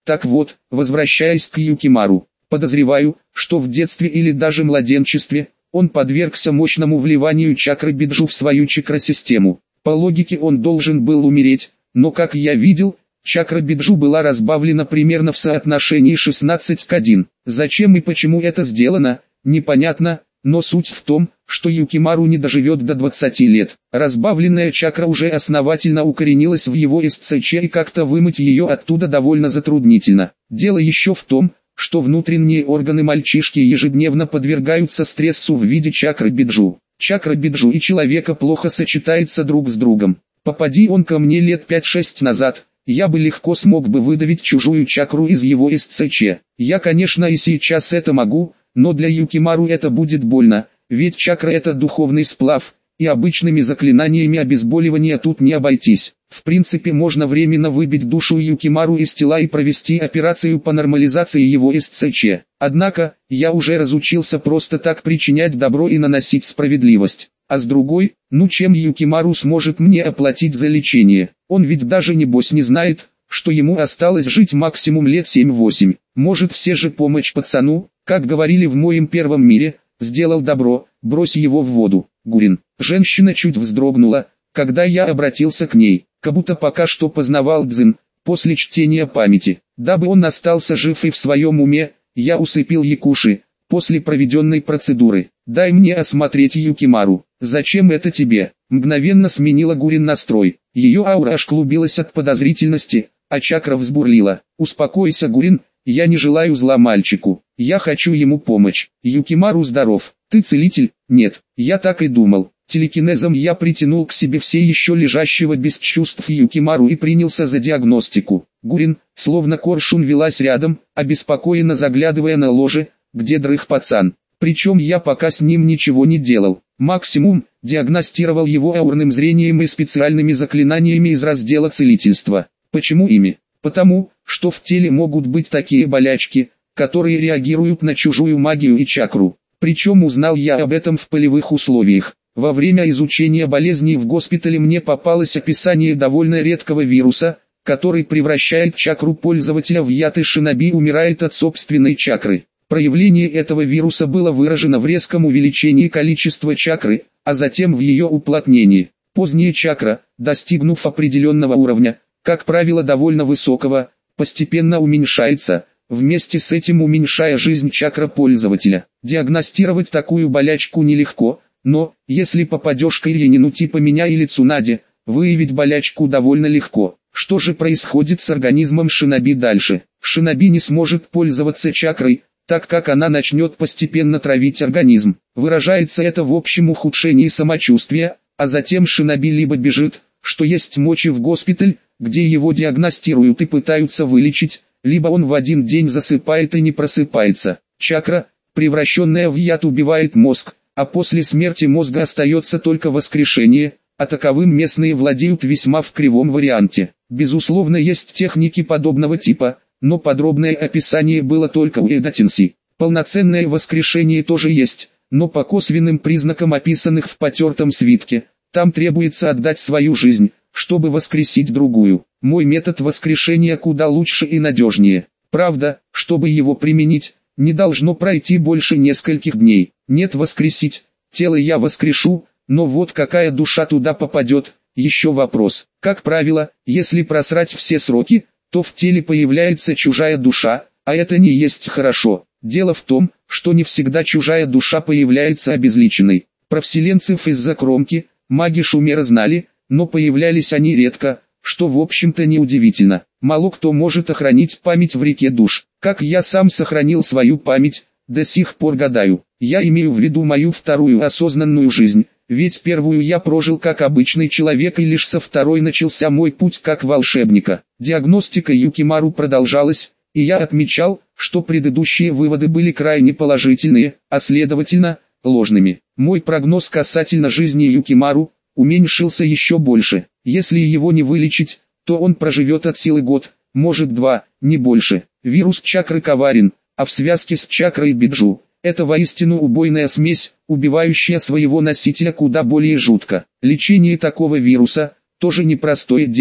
Так вот, возвращаясь к Юкимару, подозреваю, что в детстве или даже младенчестве, он подвергся мощному вливанию чакры биджу в свою чакросистему. По логике он должен был умереть, но как я видел, чакра биджу была разбавлена примерно в соотношении 16 к 1. Зачем и почему это сделано, непонятно, но суть в том, что Юкимару не доживет до 20 лет. Разбавленная чакра уже основательно укоренилась в его СЦЧ, и как-то вымыть ее оттуда довольно затруднительно. Дело еще в том, что внутренние органы мальчишки ежедневно подвергаются стрессу в виде чакры биджу. Чакра биджу и человека плохо сочетается друг с другом. Попади он ко мне лет 5-6 назад, я бы легко смог бы выдавить чужую чакру из его СЦЧ. Я, конечно, и сейчас это могу, но для Юкимару это будет больно, ведь чакра это духовный сплав, и обычными заклинаниями обезболивания тут не обойтись. В принципе, можно временно выбить душу Юкимару из тела и провести операцию по нормализации его СЦЧ. Однако, я уже разучился просто так причинять добро и наносить справедливость. А с другой, чем Юкимару сможет мне оплатить за лечение? Он ведь даже небось не знает, что ему осталось жить максимум лет 7-8. Может, все же помочь пацану, как говорили в моем первом мире, сделал добро, брось его в воду. Гурин. Женщина чуть вздрогнула, когда я обратился к ней, как будто пока что познавал дзен, после чтения памяти. Дабы он остался жив и в своем уме, я усыпил Якуши, после проведенной процедуры. Дай мне осмотреть Юкимару. Зачем это тебе? Мгновенно сменила Гурин настрой. Ее аура аж клубилась от подозрительности, а чакра взбурлила. Успокойся, Гурин, я не желаю зла мальчику. Я хочу ему помочь. Юкимару здоров. Ты целитель? Нет, я так и думал. Телекинезом я притянул к себе все еще лежащего без чувств Юкимару и принялся за диагностику. Гурин, словно коршун, велась рядом, обеспокоенно заглядывая на ложе, где дрых пацан. Причем я пока с ним ничего не делал. Максимум, диагностировал его аурным зрением и специальными заклинаниями из раздела целительства. Почему ими? Потому, что в теле могут быть такие болячки, которые реагируют на чужую магию и чакру. Причем узнал я об этом в полевых условиях. Во время изучения болезней в госпитале мне попалось описание довольно редкого вируса, который превращает чакру пользователя в яд, и шиноби умирает от собственной чакры. Проявление этого вируса было выражено в резком увеличении количества чакры, а затем в ее уплотнении. Поздняя чакра, достигнув определенного уровня, как правило довольно высокого, постепенно уменьшается, вместе с этим уменьшая жизнь чакра пользователя. Диагностировать такую болячку нелегко, но, если попадешь к Ирьянину типа меня или Цунаде, выявить болячку довольно легко. Что же происходит с организмом шиноби дальше? Шиноби не сможет пользоваться чакрой, так как она начнет постепенно травить организм. Выражается это в общем ухудшении самочувствия, а затем шиноби либо бежит, что есть мочи, в госпиталь, где его диагностируют и пытаются вылечить, либо он в один день засыпает и не просыпается. Чакра, превращенная в яд, убивает мозг, а после смерти мозга остается только воскрешение, а таковым местные владеют весьма в кривом варианте. Безусловно, есть техники подобного типа, но подробное описание было только у Эдатинси. Полноценное воскрешение тоже есть, но по косвенным признакам, описанных в потертом свитке. Там требуется отдать свою жизнь, чтобы воскресить другую. Мой метод воскрешения куда лучше и надежнее. Правда, чтобы его применить, не должно пройти больше нескольких дней. Нет, воскресить, тело я воскрешу, но вот какая душа туда попадет, еще вопрос. Как правило, если просрать все сроки, то в теле появляется чужая душа, а это не есть хорошо. Дело в том, что не всегда чужая душа появляется обезличенной. Про вселенцев из-за кромки маги Шумера знали, но появлялись они редко, что в общем-то неудивительно. Мало кто может охранить память в реке душ. Как я сам сохранил свою память, до сих пор гадаю. Я имею в виду мою вторую осознанную жизнь, ведь первую я прожил как обычный человек, и лишь со второй начался мой путь как волшебника. Диагностика Юкимару продолжалась, и я отмечал, что предыдущие выводы были крайне положительные, а следовательно, ложными. Мой прогноз касательно жизни Юкимару уменьшился еще больше. Если его не вылечить, то он проживет от силы год, может 2, не больше. Вирус чакры коварен, а в связке с чакрой биджу, это воистину убойная смесь, убивающая своего носителя куда более жутко. Лечение такого вируса тоже непростое дело,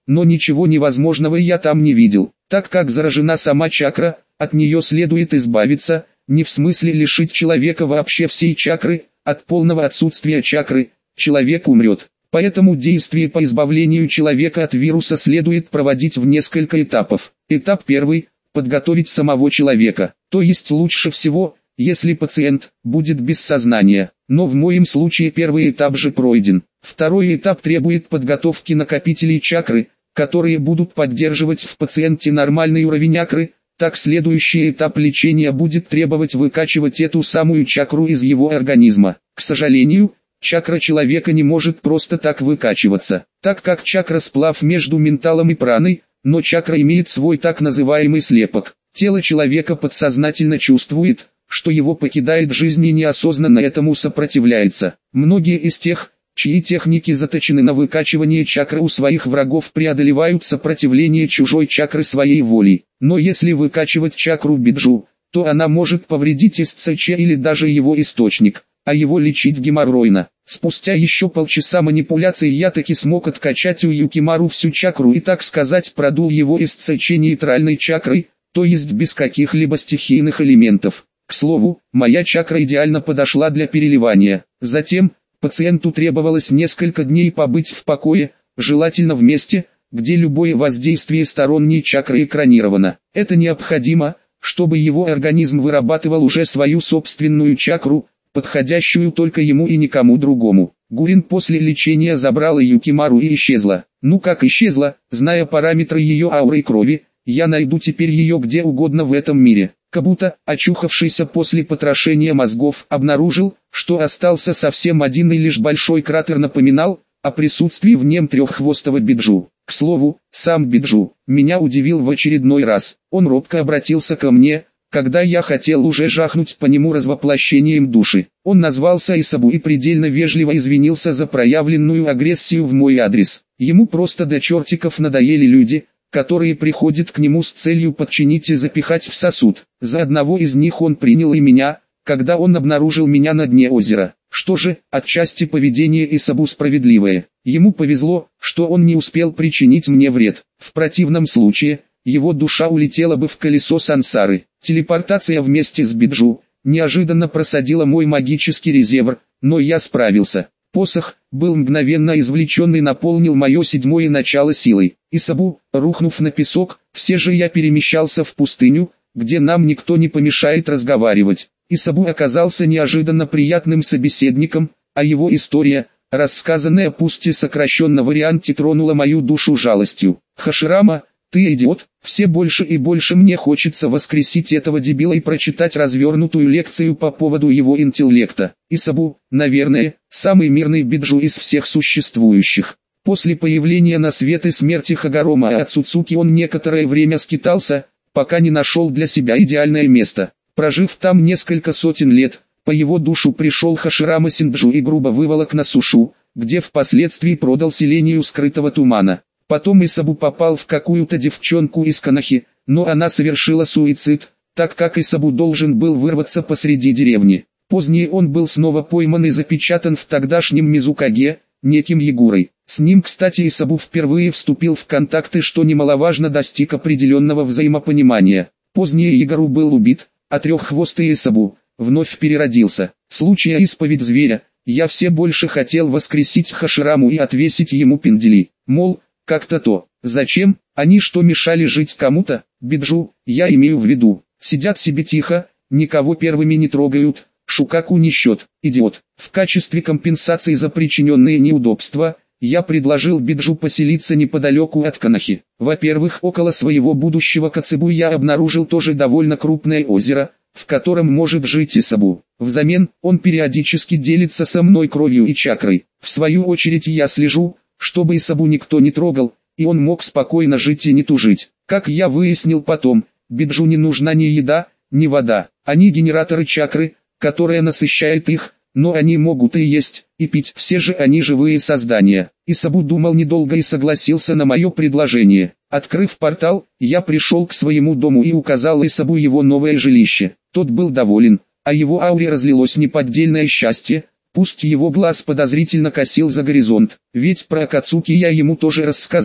но ничего невозможного я там не видел. Так как заражена сама чакра, от нее следует избавиться, не в смысле лишить человека вообще всей чакры, от полного отсутствия чакры, человек умрет. Поэтому действие по избавлению человека от вируса следует проводить в несколько этапов. Этап первый – подготовить самого человека, то есть лучше всего, если пациент будет без сознания. Но в моем случае первый этап же пройден. Второй этап требует подготовки накопителей чакры, которые будут поддерживать в пациенте нормальный уровень чакры. Так следующий этап лечения будет требовать выкачивать эту самую чакру из его организма. К сожалению, чакра человека не может просто так выкачиваться, так как чакра сплав между менталом и праной, но чакра имеет свой так называемый слепок. Тело человека подсознательно чувствует, что его покидает жизнь и неосознанно этому сопротивляется. Многие из тех, чьи техники заточены на выкачивание чакры у своих врагов, преодолевают сопротивление чужой чакры своей волей. Но если выкачивать чакру биджу, то она может повредить СЦЧ или даже его источник, а его лечить геморройно. Спустя еще полчаса манипуляций я таки смог откачать у Юкимару всю чакру и, так сказать, продул его СЦЧ нейтральной чакрой, то есть без каких-либо стихийных элементов. К слову, моя чакра идеально подошла для переливания. Затем, пациенту требовалось несколько дней побыть в покое, желательно в месте, где любое воздействие сторонней чакры экранировано. Это необходимо, чтобы его организм вырабатывал уже свою собственную чакру, подходящую только ему и никому другому. Гурин после лечения забрала Юкимару и исчезла. Ну как исчезла, зная параметры ее ауры и крови, я найду теперь ее где угодно в этом мире. Кабута, очухавшийся после потрошения мозгов, обнаружил, что остался совсем один и лишь большой кратер напоминал о присутствии в нем треххвостого биджу. К слову, сам биджу меня удивил в очередной раз. Он робко обратился ко мне, когда я хотел уже жахнуть по нему развоплощением души. Он назвался Исабу и предельно вежливо извинился за проявленную агрессию в мой адрес. Ему просто до чертиков надоели люди, которые приходят к нему с целью подчинить и запихать в сосуд. За одного из них он принял и меня, когда он обнаружил меня на дне озера. Что же, отчасти поведение Исабу справедливое. Ему повезло, что он не успел причинить мне вред. В противном случае, его душа улетела бы в колесо сансары. Телепортация вместе с биджу неожиданно просадила мой магический резерв, но я справился. Посох был мгновенно извлечен и наполнил мое седьмое начало силой. Исабу, рухнув на песок, все же я перемещался в пустыню, где нам никто не помешает разговаривать. Исабу оказался неожиданно приятным собеседником, а его история, рассказанная пусть и сокращенно варианте, тронула мою душу жалостью. Хаширама, ты идиот, все больше и больше мне хочется воскресить этого дебила и прочитать развернутую лекцию по поводу его интеллекта. Исабу, наверное, самый мирный биджу из всех существующих. После появления на свет и смерти Хагарома и Ацуцуки он некоторое время скитался, пока не нашел для себя идеальное место. Прожив там несколько сотен лет, по его душу пришел Хаширама Синджу и грубо выволок на сушу, где впоследствии продал селению скрытого тумана. Потом Исабу попал в какую-то девчонку из Канахи, но она совершила суицид, так как Исабу должен был вырваться посреди деревни. Позднее он был снова пойман и запечатан в тогдашнем Мизукаге, неким Ягурой. С ним, кстати, Исабу впервые вступил в контакты, что немаловажно, достиг определенного взаимопонимания. Позднее Ягуру был убит, а треххвостый Исабу вновь переродился. Случая исповедь зверя, я все больше хотел воскресить Хашираму и отвесить ему пиндели. Мол, как-то то. Зачем? Они что, мешали жить кому-то? Биджу, я имею в виду. Сидят себе тихо, никого первыми не трогают. Шукаку не счет, идиот. В качестве компенсации за причиненные неудобства, я предложил биджу поселиться неподалеку от Канахи. Во-первых, около своего будущего Кацебу я обнаружил тоже довольно крупное озеро, в котором может жить Исабу. Взамен, он периодически делится со мной кровью и чакрой. В свою очередь я слежу, чтобы Исабу никто не трогал, и он мог спокойно жить и не тужить. Как я выяснил потом, биджу не нужна ни еда, ни вода. Они генераторы чакры, которая насыщает их, но они могут и есть, и пить. Все же они живые создания. Исабу думал недолго и согласился на мое предложение. Открыв портал, я пришел к своему дому и указал Исабу его новое жилище. Тот был доволен, а его ауре разлилось неподдельное счастье. Пусть его глаз подозрительно косил за горизонт, ведь про Акацуки я ему тоже рассказал.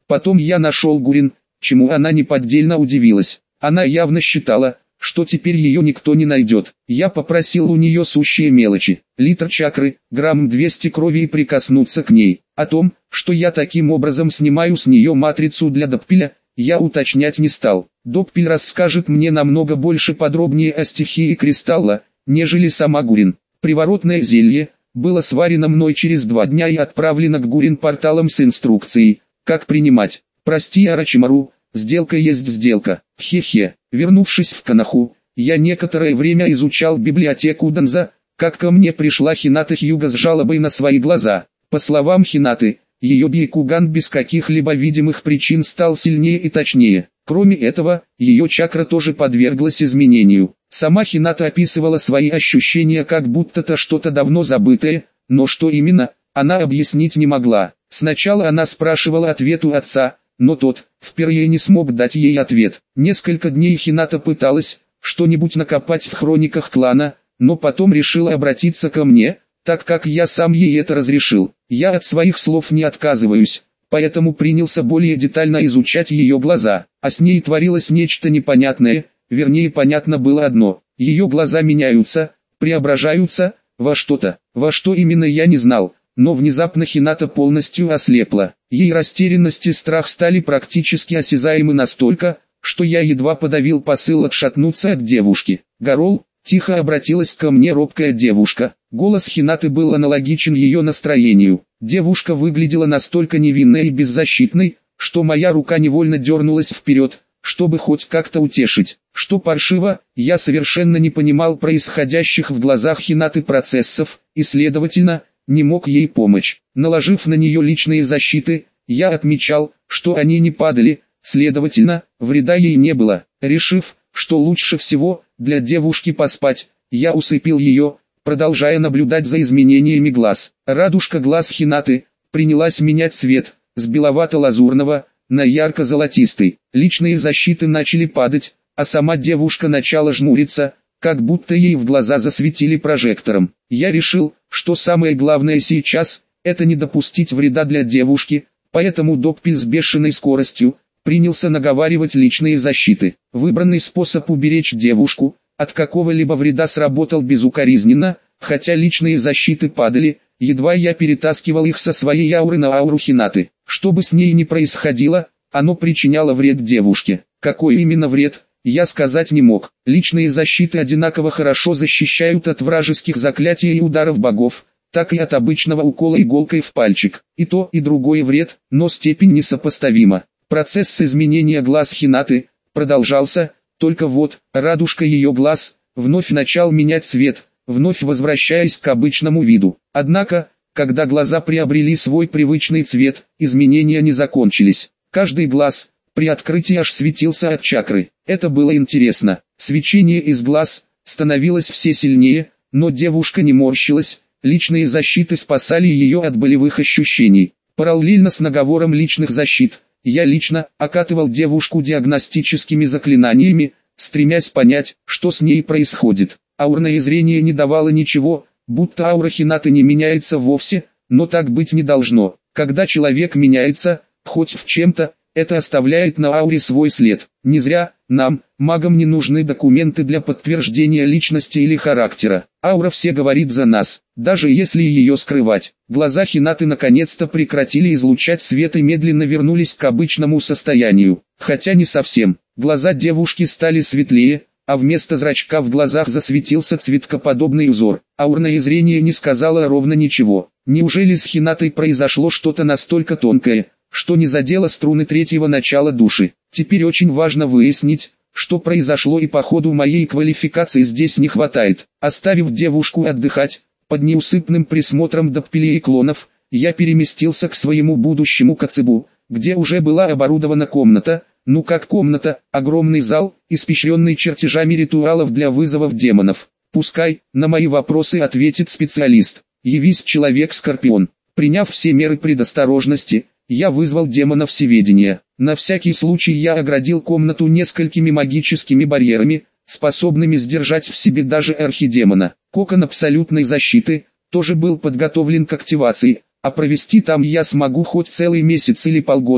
Потом я нашел Гурин, чему она неподдельно удивилась. Она явно считала, что теперь ее никто не найдет. Я попросил у нее сущие мелочи, литр чакры, грамм 200 крови и прикоснуться к ней. О том, что я таким образом снимаю с нее матрицу для Доппеля, я уточнять не стал. Доппель расскажет мне намного больше подробнее о стихии кристалла, нежели сама Гурин. Приворотное зелье было сварено мной через 2 дня и отправлено к Гурин порталом с инструкцией, как принимать. Прости, Орочимару, сделка есть сделка. Хе-хе. Вернувшись в Коноху, я некоторое время изучал библиотеку Данза, как ко мне пришла Хината Хьюга с жалобой на свои глаза. По словам Хинаты, ее Бейкуган без каких-либо видимых причин стал сильнее и точнее. Кроме этого, ее чакра тоже подверглась изменению. Сама Хината описывала свои ощущения как будто-то что-то давно забытое, но что именно, она объяснить не могла. Сначала она спрашивала ответ у отца, но тот впервые не смог дать ей ответ. Несколько дней Хината пыталась что-нибудь накопать в хрониках клана, но потом решила обратиться ко мне, так как я сам ей это разрешил. Я от своих слов не отказываюсь, поэтому принялся более детально изучать ее глаза, а с ней творилось нечто непонятное, вернее понятно было одно: ее глаза меняются, преображаются во что-то. Во что именно я не знал, но внезапно Хината полностью ослепла. Ей растерянность и страх стали практически осязаемы настолько, что я едва подавил посыл отшатнуться от девушки. «Гарол», — тихо обратилась ко мне робкая девушка. Голос Хинаты был аналогичен ее настроению. Девушка выглядела настолько невинной и беззащитной, что моя рука невольно дернулась вперед, чтобы хоть как-то утешить. Что паршиво, я совершенно не понимал происходящих в глазах Хинаты процессов, и следовательно, не мог ей помочь. Наложив на нее личные защиты, я отмечал, что они не падали, следовательно, вреда ей не было. Решив, что лучше всего для девушки поспать, я усыпил ее, продолжая наблюдать за изменениями глаз. Радужка глаз Хинаты принялась менять цвет с беловато-лазурного на ярко-золотистый. Личные защиты начали падать, а сама девушка начала жмуриться, как будто ей в глаза засветили прожектором. Я решил, что самое главное сейчас – это не допустить вреда для девушки, поэтому Доппель с бешеной скоростью принялся наговаривать личные защиты. Выбранный способ уберечь девушку от какого-либо вреда сработал безукоризненно, хотя личные защиты падали, едва я перетаскивал их со своей ауры на ауру Хинаты. Что бы с ней ни происходило, оно причиняло вред девушке. Какой именно вред, я сказать не мог. Личные защиты одинаково хорошо защищают от вражеских заклятий и ударов богов, так и от обычного укола иголкой в пальчик. И то, и другое вред, но степень несопоставима. Процесс изменения глаз Хинаты продолжался, только вот, радужка ее глаз вновь начал менять цвет, вновь возвращаясь к обычному виду. Однако, когда глаза приобрели свой привычный цвет, изменения не закончились. Каждый глаз при открытии аж светился от чакры. Это было интересно. Свечение из глаз становилось все сильнее, но девушка не морщилась, личные защиты спасали ее от болевых ощущений. Параллельно с наговором личных защит, я лично окатывал девушку диагностическими заклинаниями, стремясь понять, что с ней происходит. Аурное зрение не давало ничего, будто аура Хинаты не меняется вовсе, но так быть не должно. Когда человек меняется, хоть в чем-то, это оставляет на ауре свой след. Не зря нам, магам, не нужны документы для подтверждения личности или характера. Аура все говорит за нас, даже если ее скрывать. Глаза Хинаты наконец-то прекратили излучать свет и медленно вернулись к обычному состоянию. Хотя не совсем. Глаза девушки стали светлее, а вместо зрачка в глазах засветился цветкоподобный узор. Аурное зрение не сказало ровно ничего. Неужели с Хинатой произошло что-то настолько тонкое, что не задело струны третьего начала души? Теперь очень важно выяснить, что произошло, и по ходу моей квалификации здесь не хватает. Оставив девушку отдыхать, под неусыпным присмотром Доппеля и клонов, я переместился к своему будущему Коцебу, где уже была оборудована комната. Ну как комната, огромный зал, испещренный чертежами ритуалов для вызовов демонов. Пускай, на мои вопросы ответит специалист. Явись, человек-скорпион. Приняв все меры предосторожности, я вызвал демона всеведения. На всякий случай я оградил комнату несколькими магическими барьерами, способными сдержать в себе даже архидемона. Кокон абсолютной защиты тоже был подготовлен к активации, а провести там я смогу хоть целый месяц или полгода,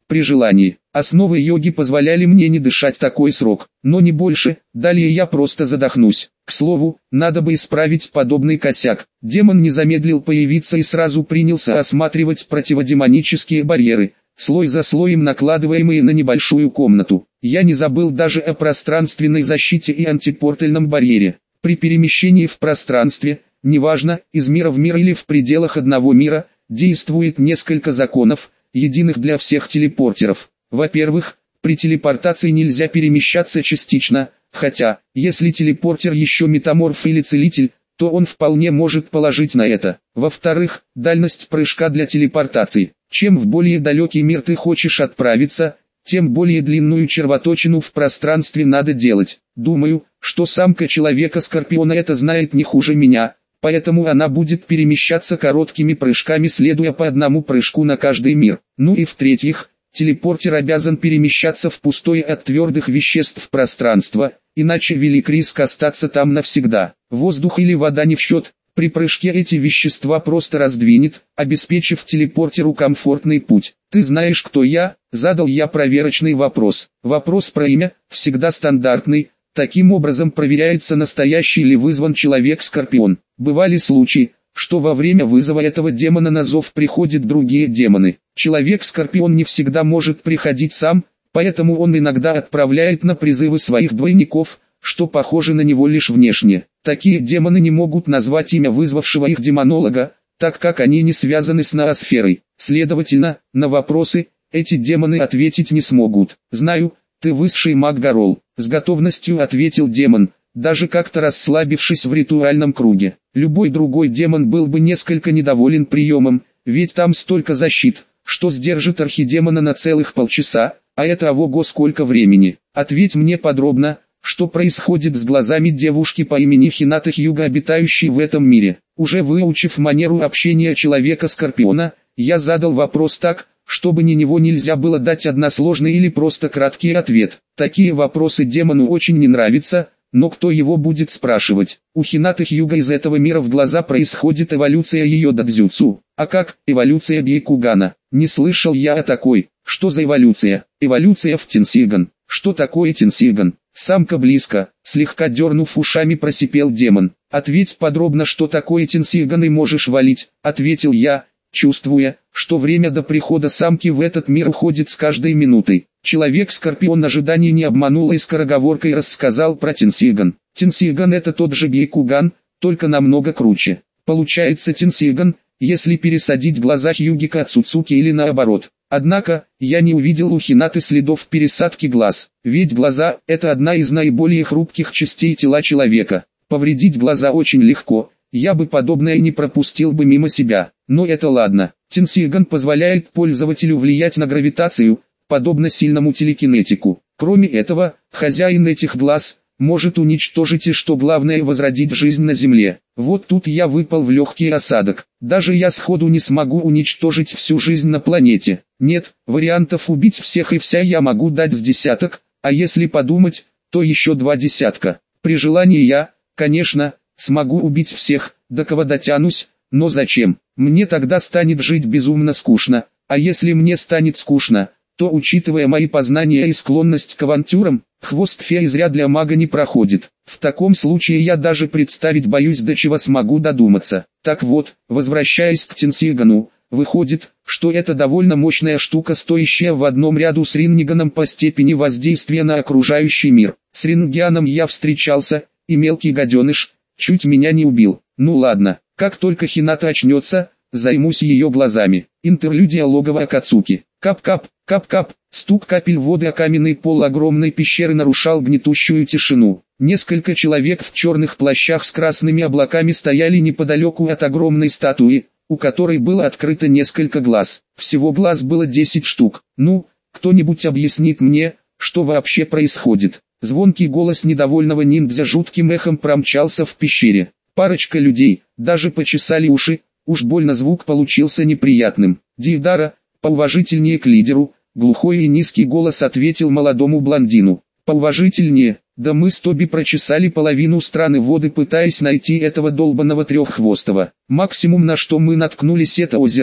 при желании. Основы йоги позволяли мне не дышать такой срок, но не больше, далее я просто задохнусь. К слову, надо бы исправить подобный косяк. Демон не замедлил появиться и сразу принялся осматривать противодемонические барьеры, слой за слоем накладываемые на небольшую комнату. Я не забыл даже о пространственной защите и антипортальном барьере. При перемещении в пространстве, неважно, из мира в мир или в пределах одного мира, действует несколько законов, единых для всех телепортеров. Во-первых, при телепортации нельзя перемещаться частично, хотя, если телепортер еще метаморф или целитель, то он вполне может положить на это. Во-вторых, дальность прыжка для телепортации. Чем в более далекий мир ты хочешь отправиться, тем более длинную червоточину в пространстве надо делать. Думаю, что самка человека-скорпиона это знает не хуже меня, поэтому она будет перемещаться короткими прыжками, следуя по одному прыжку на каждый мир. Ну и в-третьих, телепортер обязан перемещаться в пустое от твердых веществ пространство, иначе велик риск остаться там навсегда. Воздух или вода не в счет, при прыжке эти вещества просто раздвинет, обеспечив телепортеру комфортный путь. «Ты знаешь, кто я?» – задал я проверочный вопрос. Вопрос про имя, всегда стандартный, таким образом проверяется, настоящий ли вызван человек-скорпион. Бывали случаи, что во время вызова этого демона на зов приходят другие демоны. Человек-скорпион не всегда может приходить сам, поэтому он иногда отправляет на призывы своих двойников, что похоже на него лишь внешне. Такие демоны не могут назвать имя вызвавшего их демонолога, так как они не связаны с ноосферой. Следовательно, на вопросы эти демоны ответить не смогут. «Знаю, ты высший маг Гарол», — с готовностью ответил демон, даже как-то расслабившись в ритуальном круге. Любой другой демон был бы несколько недоволен приемом, ведь там столько защит, что сдержит архидемона на целых полчаса, а это ого-го сколько времени. Ответь мне подробно, что происходит с глазами девушки по имени Хината Хьюга, обитающей в этом мире. Уже выучив манеру общения человека-скорпиона, я задал вопрос так, чтобы ни него нельзя было дать односложный или просто краткий ответ. Такие вопросы демону очень не нравятся, но кто его будет спрашивать? У Хинаты Хьюга из этого мира в глаза происходит эволюция ее додзюцу. А как эволюция Бьякугана? Не слышал я о такой. Что за эволюция? Эволюция в Тенсиган. Что такое Тенсиган? Самка близко, слегка дернув ушами, просипел демон. «Ответь подробно, что такое Тенсиган, и можешь валить», — ответил я, чувствуя, что время до прихода самки в этот мир уходит с каждой минутой. Человек-скорпион ожиданий не обманул и скороговоркой рассказал про Тенсиган. Тенсиган — это тот же Бьякуган, только намного круче. Получается Тенсиган, если пересадить глаза Хьюги к Ацуцуки или наоборот. Однако, я не увидел у Хинаты следов пересадки глаз, ведь глаза – это одна из наиболее хрупких частей тела человека. Повредить глаза очень легко, я бы подобное не пропустил бы мимо себя. Но это ладно. Тенсиган позволяет пользователю влиять на гравитацию, подобно сильному телекинетику. Кроме этого, хозяин этих глаз может уничтожить и, что главное, возродить жизнь на Земле. Вот тут я выпал в легкий осадок. Даже я сходу не смогу уничтожить всю жизнь на планете. Нет, вариантов убить всех и вся я могу дать с десяток, а если подумать, то еще 2 десятка. При желании я, конечно, смогу убить всех, до кого дотянусь, но зачем? Мне тогда станет жить безумно скучно, а если мне станет скучно, то, учитывая мои познания и склонность к авантюрам, хвост феи зря для мага не проходит. В таком случае я даже представить боюсь, до чего смогу додуматься. Так вот, возвращаясь к Тенсигану, выходит, что это довольно мощная штука, стоящая в одном ряду с Ринниганом по степени воздействия на окружающий мир. С Рингианом я встречался, и мелкий гаденыш чуть меня не убил. Ну ладно, как только Хината очнется, займусь ее глазами. Интерлюдия логова Акацуки. Кап-кап, кап-кап, стук капель воды о каменный пол огромной пещеры нарушал гнетущую тишину. Несколько человек в черных плащах с красными облаками стояли неподалеку от огромной статуи, у которой было открыто несколько глаз. Всего глаз было 10 штук. «Ну, кто-нибудь объяснит мне, что вообще происходит?» Звонкий голос недовольного ниндзя жутким эхом промчался в пещере. Парочка людей даже почесали уши, уж больно звук получился неприятным. «Диидара, поуважительнее к лидеру», — глухой и низкий голос ответил молодому блондину. «Поуважительнее? Да мы с Тоби прочесали половину страны воды, пытаясь найти этого долбанного треххвостого. Максимум, на что мы наткнулись, это озеро,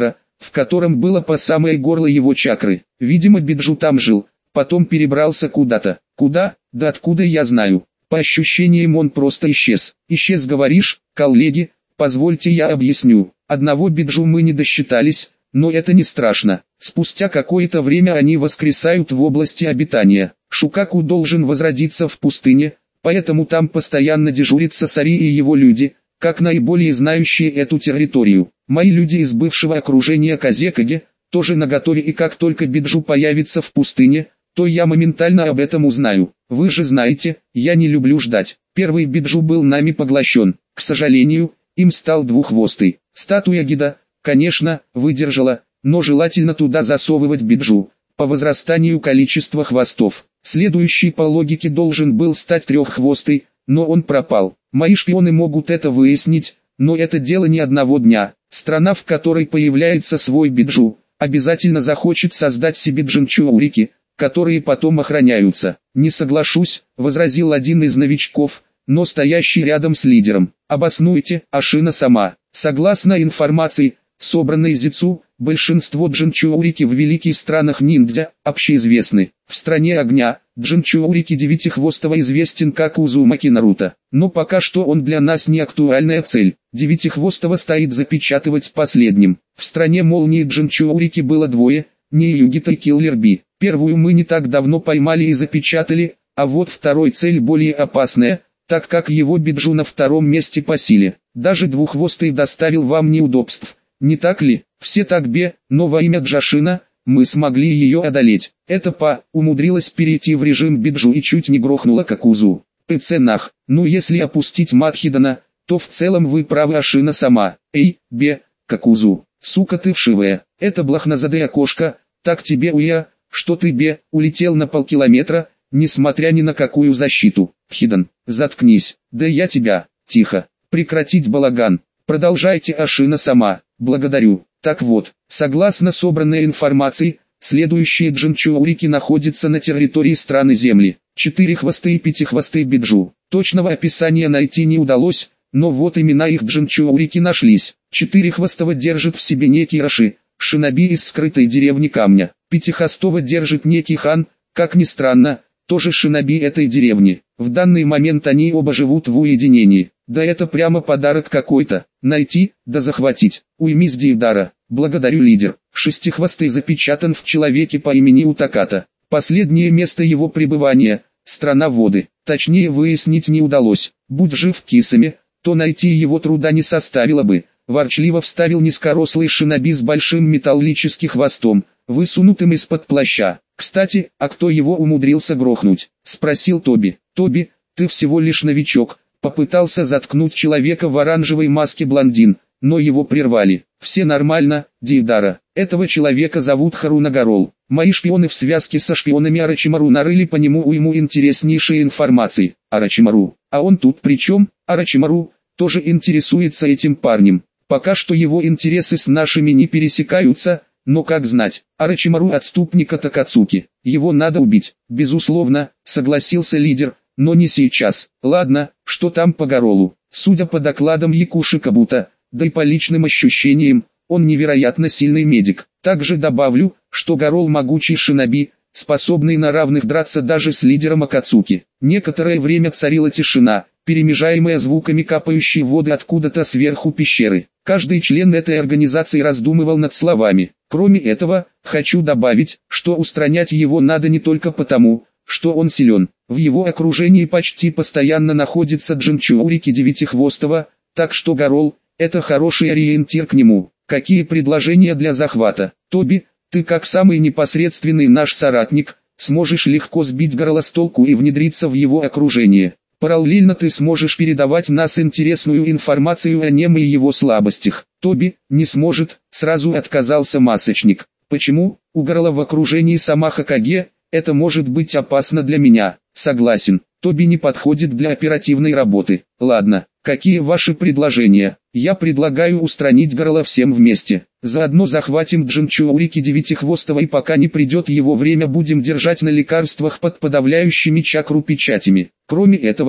в котором было по самое горло его чакры. Видимо, Биджу там жил, потом перебрался куда-то. Куда? Да откуда я знаю. По ощущениям он просто исчез. Исчез, говоришь, коллеги? Позвольте я объясню. Одного Биджу мы не досчитались, но это не страшно. Спустя какое-то время они воскресают в области обитания. Шукаку должен возродиться в пустыне, поэтому там постоянно дежурят Сасари и его люди, как наиболее знающие эту территорию. Мои люди из бывшего окружения Казекаге тоже наготове, и как только Биджу появится в пустыне, то я моментально об этом узнаю. Вы же знаете, я не люблю ждать. Первый Биджу был нами поглощен. К сожалению, им стал двуххвостый. Статуя Гида, конечно, выдержала, но желательно туда засовывать Биджу. По возрастанию количества хвостов. Следующий по логике должен был стать треххвостый, но он пропал. Мои шпионы могут это выяснить, но это дело не одного дня. Страна, в которой появляется свой Биджу, обязательно захочет создать себе джинчуурики, которые потом охраняются. «Не соглашусь», — возразил один из новичков, но стоящий рядом с лидером. «Обоснуйте, Ашина-сама». Согласно информации, собранной Зицу, большинство джинчуурики в великих странах ниндзя общеизвестны. В стране огня, джинчуурики девятихвостого известен как Узумаки Наруто. Но пока что он для нас не актуальная цель. Девятихвостого стоит запечатывать последним. В стране молнии джинчуурики было двое, Ниюгита и Киллер Би. Первую мы не так давно поймали и запечатали, а вот второй цель более опасная, так как его Биджу на втором месте по силе. Даже двуххвостый доставил вам неудобств, не так ли? Все так бе, но во имя Джашина, мы смогли ее одолеть. Эта умудрилась перейти в режим Биджу и чуть не грохнула Какузу. Пэценах, ну если опустить Мадхидана, то в целом вы правы, Ашина сама. Эй, бе, Какузу, сука ты вшивая, это блохнозадая кошка, так тебе уя, что ты бе, улетел на полкилометра, несмотря ни на какую защиту. Хидан, заткнись, да я тебя, тихо, прекратить балаган. Продолжайте, Ашина сама, благодарю. Так вот, согласно собранной информации, следующие джинчуурики находятся на территории страны Земли. 4-хвостые и 5-хвостые Биджу. Точного описания найти не удалось, но вот имена их джинчуурики нашлись. 4-хвостого держит в себе некий Раши, шиноби из скрытой деревни Камня. 5-хвостого держит некий Хан, как ни странно, тоже шиноби этой деревни. В данный момент они оба живут в уединении. Да это прямо подарок какой-то. Найти, да захватить. Уймись, Дейдара. Благодарю, лидер. 6-хвостый запечатан в человеке по имени Утаката. Последнее место его пребывания – страна воды. Точнее выяснить не удалось. Будь жив Кисами, то найти его труда не составило бы. Ворчливо вставил низкорослый шиноби с большим металлическим хвостом, высунутым из-под плаща. «Кстати, а кто его умудрился грохнуть?» – спросил Тоби. «Тоби, ты всего лишь новичок». Попытался заткнуть человека в оранжевой маске блондин, но его прервали. «Все нормально, Дейдара. Этого человека зовут Харунагарол. Мои шпионы в связке со шпионами Орочимару нарыли по нему уйму интереснейшей информации. Орочимару. А он тут при чем? Орочимару тоже интересуется этим парнем. Пока что его интересы с нашими не пересекаются, но как знать. Орочимару отступника Такацуки. Его надо убить». «Безусловно», согласился лидер. «Но не сейчас. Ладно, что там по Гаролу?» Судя по докладам Якуши Кабута, да и по личным ощущениям, он невероятно сильный медик. Также добавлю, что Гарол могучий шиноби, способный на равных драться даже с лидером Акацуки. Некоторое время царила тишина, перемежаемая звуками капающей воды откуда-то сверху пещеры. Каждый член этой организации раздумывал над словами. Кроме этого, хочу добавить, что устранять его надо не только потому, что он силен. В его окружении почти постоянно находится джинчуурики девятихвостого, так что Гарол – это хороший ориентир к нему. Какие предложения для захвата? Тоби, ты как самый непосредственный наш соратник, сможешь легко сбить Гарола с толку и внедриться в его окружение. Параллельно ты сможешь передавать нас интересную информацию о нем и его слабостях. Тоби не сможет, сразу отказался масочник. Почему? У Гарола в окружении сама Хокаге. Это может быть опасно для меня. Согласен, Тоби не подходит для оперативной работы. Ладно, какие ваши предложения? Я предлагаю устранить Гарола всем вместе. Заодно захватим джинчуурики девятихвостого, и пока не придет его время, будем держать на лекарствах под подавляющими чакру печатями. Кроме этого,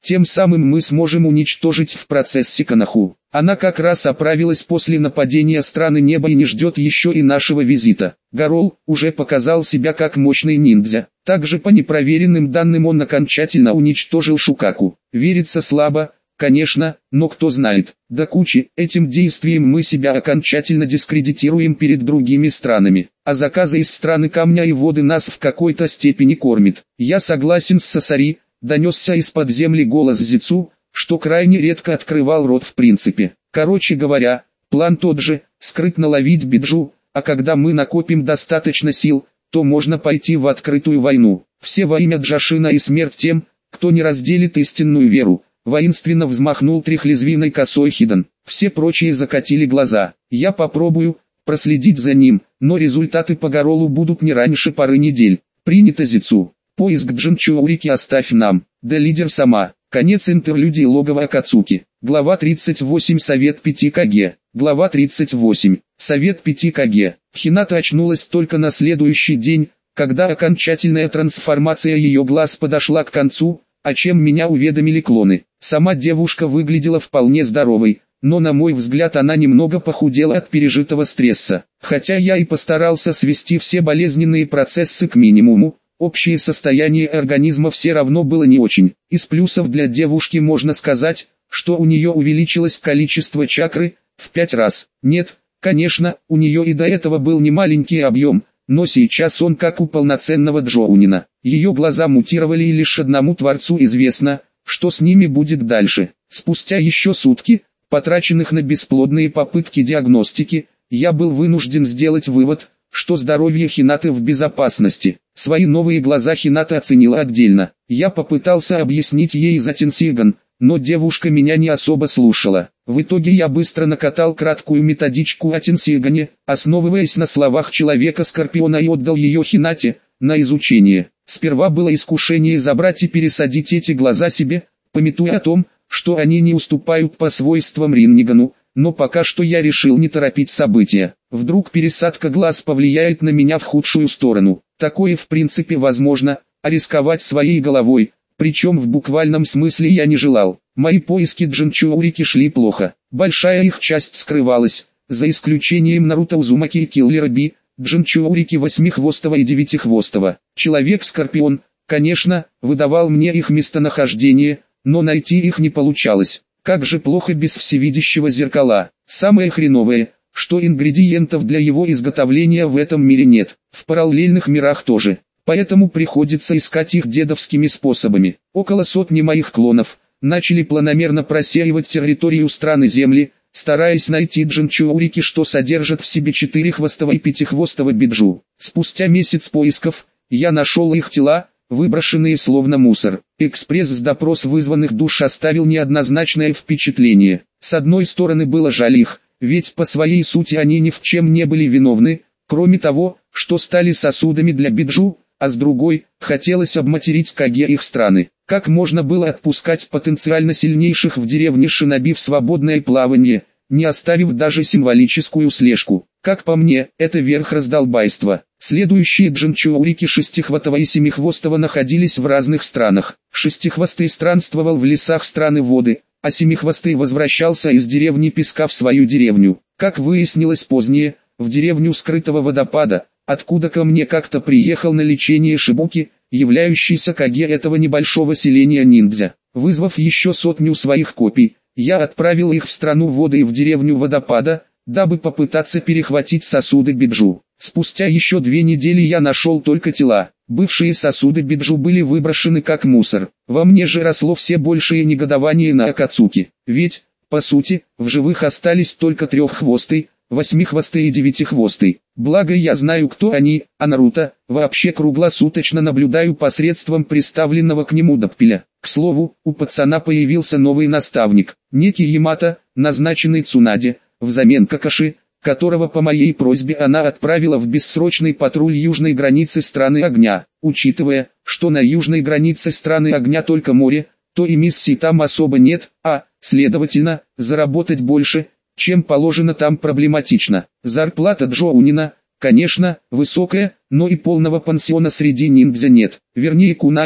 Тем самым мы сможем уничтожить в процессе Коноху. Она как раз оправилась после нападения страны неба и не ждет еще и нашего визита. Гарол уже показал себя как мощный ниндзя. Также по непроверенным данным он окончательно уничтожил Шукаку. Верится слабо, конечно, но кто знает. До кучи, этим действием мы себя окончательно дискредитируем перед другими странами. А заказы из страны камня и воды нас в какой-то степени кормит. Я согласен с Сасари, донесся из-под земли голос Зицу, что крайне редко открывал рот в принципе. Короче говоря, план тот же, скрытно ловить Биджу, а когда мы накопим достаточно сил, то можно пойти в открытую войну. Все во имя Джашина и смерть тем, кто не разделит истинную веру. Воинственно взмахнул трехлезвийной косой Хидан. Все прочие закатили глаза. Я попробую проследить за ним, но результаты по Гаролу будут не раньше пары недель. Принято, Зицу. Поиск Джинчуурики оставь нам. Да лидер сама. Конец интерлюдии логово Акацуки. Глава 38. Совет 5 Каге. Глава 38. Совет 5 Каге. Хината очнулась только на следующий день, когда окончательная трансформация ее глаз подошла к концу, о чем меня уведомили клоны. Сама девушка выглядела вполне здоровой, но на мой взгляд она немного похудела от пережитого стресса. Хотя я и постарался свести все болезненные процессы к минимуму, общее состояние организма все равно было не очень. Из плюсов для девушки можно сказать, что у нее увеличилось количество чакры в 5 раз. Нет, конечно, у нее и до этого был немаленький объем, но сейчас он как у полноценного джоунина. Ее глаза мутировали и лишь одному Творцу известно, что с ними будет дальше. Спустя еще сутки, потраченных на бесплодные попытки диагностики, я был вынужден сделать вывод, что здоровье Хинаты в безопасности. Свои новые глаза Хината оценила отдельно. Я попытался объяснить ей за Тенсиган, но девушка меня не особо слушала. В итоге я быстро накатал краткую методичку о Тенсигане, основываясь на словах Человека-Скорпиона, и отдал ее Хинате на изучение. Сперва было искушение забрать и пересадить эти глаза себе, памятуя о том, что они не уступают по свойствам Риннигану, но пока что я решил не торопить события. Вдруг пересадка глаз повлияет на меня в худшую сторону. Такое в принципе возможно, а рисковать своей головой, причем в буквальном смысле, я не желал. Мои поиски Джинчуурики шли плохо. Большая их часть скрывалась, за исключением Наруто Узумаки и Киллера Би, Джинчуурики восьмихвостого и девятихвостого. Человек-скорпион, конечно, выдавал мне их местонахождение, но найти их не получалось. Как же плохо без всевидящего зеркала. Самое хреновое, что ингредиентов для его изготовления в этом мире нет, в параллельных мирах тоже. Поэтому приходится искать их дедовскими способами. Около сотни моих клонов начали планомерно просеивать территорию страны Земли, стараясь найти Джинчуурики, что содержат в себе четыреххвостого и пятихвостого Биджу. Спустя месяц поисков, я нашел их тела, выброшенные словно мусор. Экспресс-допрос вызванных душ оставил неоднозначное впечатление. С одной стороны, было жаль их, ведь по своей сути они ни в чем не были виновны, кроме того, что стали сосудами для Биджу, а с другой, хотелось обматерить Каге их страны. Как можно было отпускать потенциально сильнейших в деревне шиноби в свободное плавание, не оставив даже символическую слежку? Как по мне, это верх раздолбайства. Следующие Джинчуурики шестихвостого и семихвостого находились в разных странах. Шестихвостый странствовал в лесах страны воды, а семихвостый возвращался из деревни Песка в свою деревню. Как выяснилось позднее, в деревню скрытого водопада, откуда ко мне как-то приехал на лечение Шибуки, являющийся Каге этого небольшого селения ниндзя. Вызвав еще сотню своих копий, я отправил их в страну воды и в деревню водопада, дабы попытаться перехватить сосуды Биджу. Спустя еще 2 недели я нашел только тела. Бывшие сосуды Биджу были выброшены как мусор. Во мне же росло все большее негодование на Акацуки. Ведь, по сути, в живых остались только треххвостый, восьмихвостый и девятихвостый. Благо я знаю, кто они, а Наруто вообще круглосуточно наблюдаю посредством приставленного к нему доппеля. К слову, у пацана появился новый наставник, некий Ямато, назначенный Цунаде, взамен Какаши, которого по моей просьбе она отправила в бессрочный патруль южной границы страны огня. Учитывая, что на южной границе страны огня только море, то и миссий там особо нет, а, следовательно, заработать больше, чем положено, там проблематично. Зарплата джоунина, конечно, высокая, но и полного пансиона среди ниндзя нет. Вернее, кунай,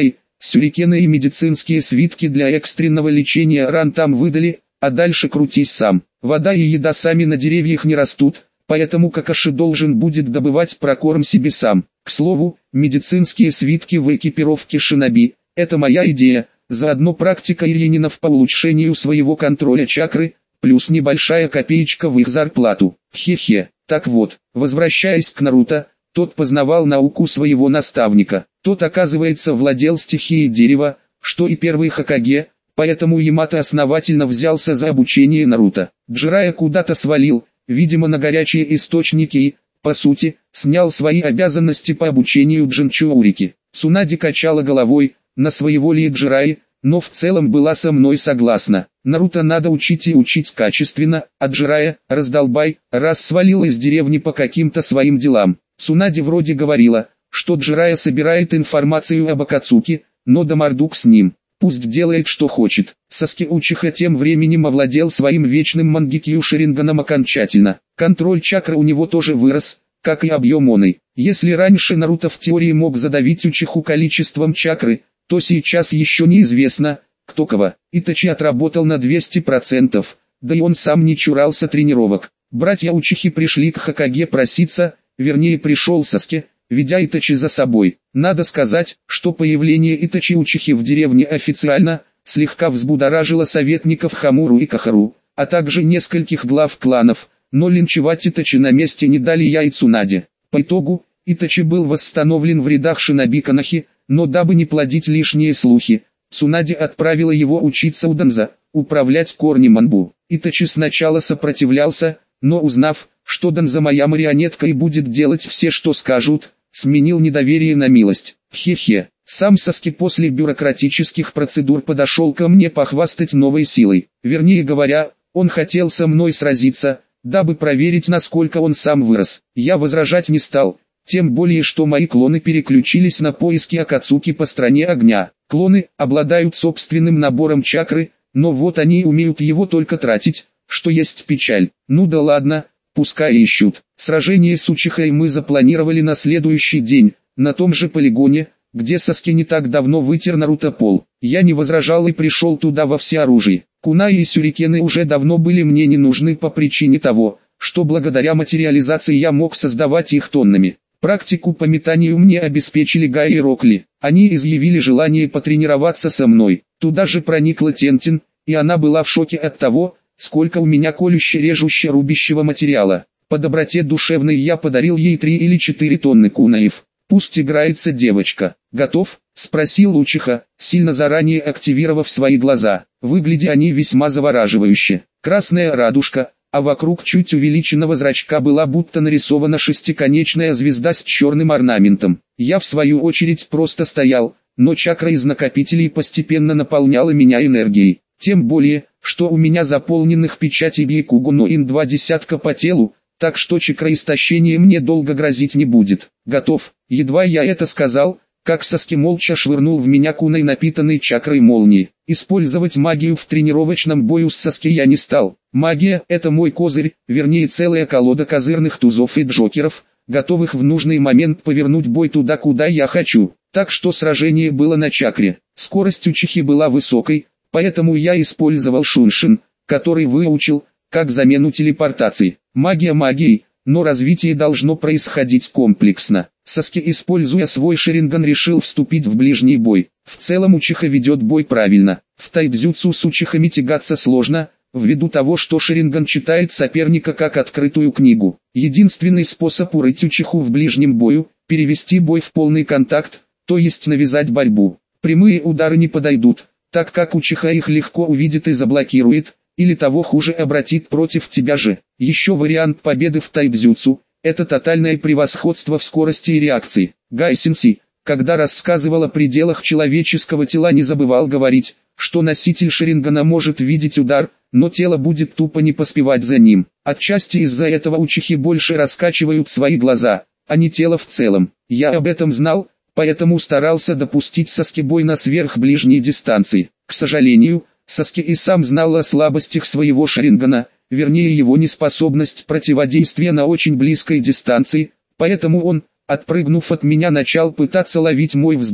сюрикены и медицинские свитки для экстренного лечения ран там выдали, а дальше крутись сам. Вода и еда сами на деревьях не растут, поэтому Какаши должен будет добывать прокорм себе сам. К слову, медицинские свитки в экипировке шиноби – это моя идея, заодно практика ирьянинов по улучшению своего контроля чакры, плюс небольшая копеечка в их зарплату. Хе-хе. Так вот, возвращаясь к Наруто, тот познавал науку своего наставника. Тот, оказывается, владел стихией дерева, что и первый Хокаге, поэтому Ямато основательно взялся за обучение Наруто. Джирайя куда-то свалил, видимо на горячие источники и, по сути, снял свои обязанности по обучению Джинчурики. Цунади качала головой, на своеволие Джирайи, но в целом была со мной согласна. Наруто надо учить и учить качественно, а Джирайя, раздолбай, раз свалил из деревни по каким-то своим делам. Цунади вроде говорила, что Джирайя собирает информацию об Акацуки, но Дамардук с ним. Пусть делает что хочет. Саски Учиха тем временем овладел своим вечным Мангекью Шаринганом окончательно. Контроль чакры у него тоже вырос, как и объем оной. Если раньше Наруто в теории мог задавить Учиху количеством чакры, то сейчас еще неизвестно, кто кого. Итачи отработал на 200%, да и он сам не чурался тренировок. Братья Учихи пришли к Хокаге проситься, вернее пришел Саске, ведя Итачи за собой. Надо сказать, что появление Итачи Учихи в деревне официально слегка взбудоражило советников Хамуру и Кахару, а также нескольких глав кланов, но линчевать Итачи на месте не дали я и Цунаде. По итогу, Итачи был восстановлен в рядах шиноби Канахи, но дабы не плодить лишние слухи, Цунаде отправила его учиться у Данза, управлять корнем манбу. Итачи сначала сопротивлялся, но узнав, что Данза моя марионетка и будет делать все, что скажут, сменил недоверие на милость. Хе-хе. Сам Саски после бюрократических процедур подошел ко мне похвастать новой силой. Вернее говоря, он хотел со мной сразиться, дабы проверить, насколько он сам вырос. Я возражать не стал. Тем более, что мои клоны переключились на поиски Акацуки по стране огня. Клоны обладают собственным набором чакры, но вот они умеют его только тратить, что есть печаль. Ну да ладно, пускай ищут. Сражение с Учихой мы запланировали на следующий день, на том же полигоне, где Саски не так давно вытер Наруто пол. Я не возражал и пришел туда во всеоружии. Кунаи и сюрикены уже давно были мне не нужны по причине того, что благодаря материализации я мог создавать их тоннами. Практику по метанию мне обеспечили Гай и Рокли. Они изъявили желание потренироваться со мной. Туда же проникла Тентин, и она была в шоке от того, сколько у меня колюще-режуще-рубящего материала. По доброте душевной я подарил ей 3 или 4 тонны кунаев. Пусть играется девочка. «Готов?» – спросил Учиха, сильно заранее активировав свои глаза. Выглядели они весьма завораживающе. Красная радужка, а вокруг чуть увеличенного зрачка была будто нарисована шестиконечная звезда с черным орнаментом. Я в свою очередь просто стоял, но чакра из накопителей постепенно наполняла меня энергией. Тем более, что у меня заполненных печатей Бейкугу но ин 2 десятка по телу, так что чакроистощение мне долго грозить не будет. Готов. Едва я это сказал, как Саски молча швырнул в меня куной напитанной чакрой молнии. Использовать магию в тренировочном бою с Саски я не стал. Магия – это мой козырь, вернее целая колода козырных тузов и джокеров, готовых в нужный момент повернуть бой туда, куда я хочу. Так что сражение было на чакре. Скорость Учихи была высокой, поэтому я использовал Шуншин, который выучил, как замену телепортации. Магия магией, но развитие должно происходить комплексно. Саски, используя свой Шаринган, решил вступить в ближний бой. В целом Учиха ведет бой правильно. В тайбзюцу с Учихами тягаться сложно, ввиду того, что Шаринган читает соперника как открытую книгу. Единственный способ урыть Учиху в ближнем бою – перевести бой в полный контакт, то есть навязать борьбу. Прямые удары не подойдут, так как Учиха их легко увидит и заблокирует, или того хуже обратит против тебя же. Еще вариант победы в тайбзюцу – это тотальное превосходство в скорости и реакции. Гай Сенси, когда рассказывал о пределах человеческого тела, не забывал говорить, что носитель Шарингана может видеть удар, но тело будет тупо не поспевать за ним. Отчасти из-за этого Учихи больше раскачивают свои глаза, а не тело в целом. Я об этом знал, поэтому старался допустить Саски бой на сверхближней дистанции. К сожалению, Саски и сам знал о слабостях своего Шарингана, вернее его неспособность противодействия на очень близкой дистанции, поэтому он, отпрыгнув от меня, начал пытаться ловить мой взгляд,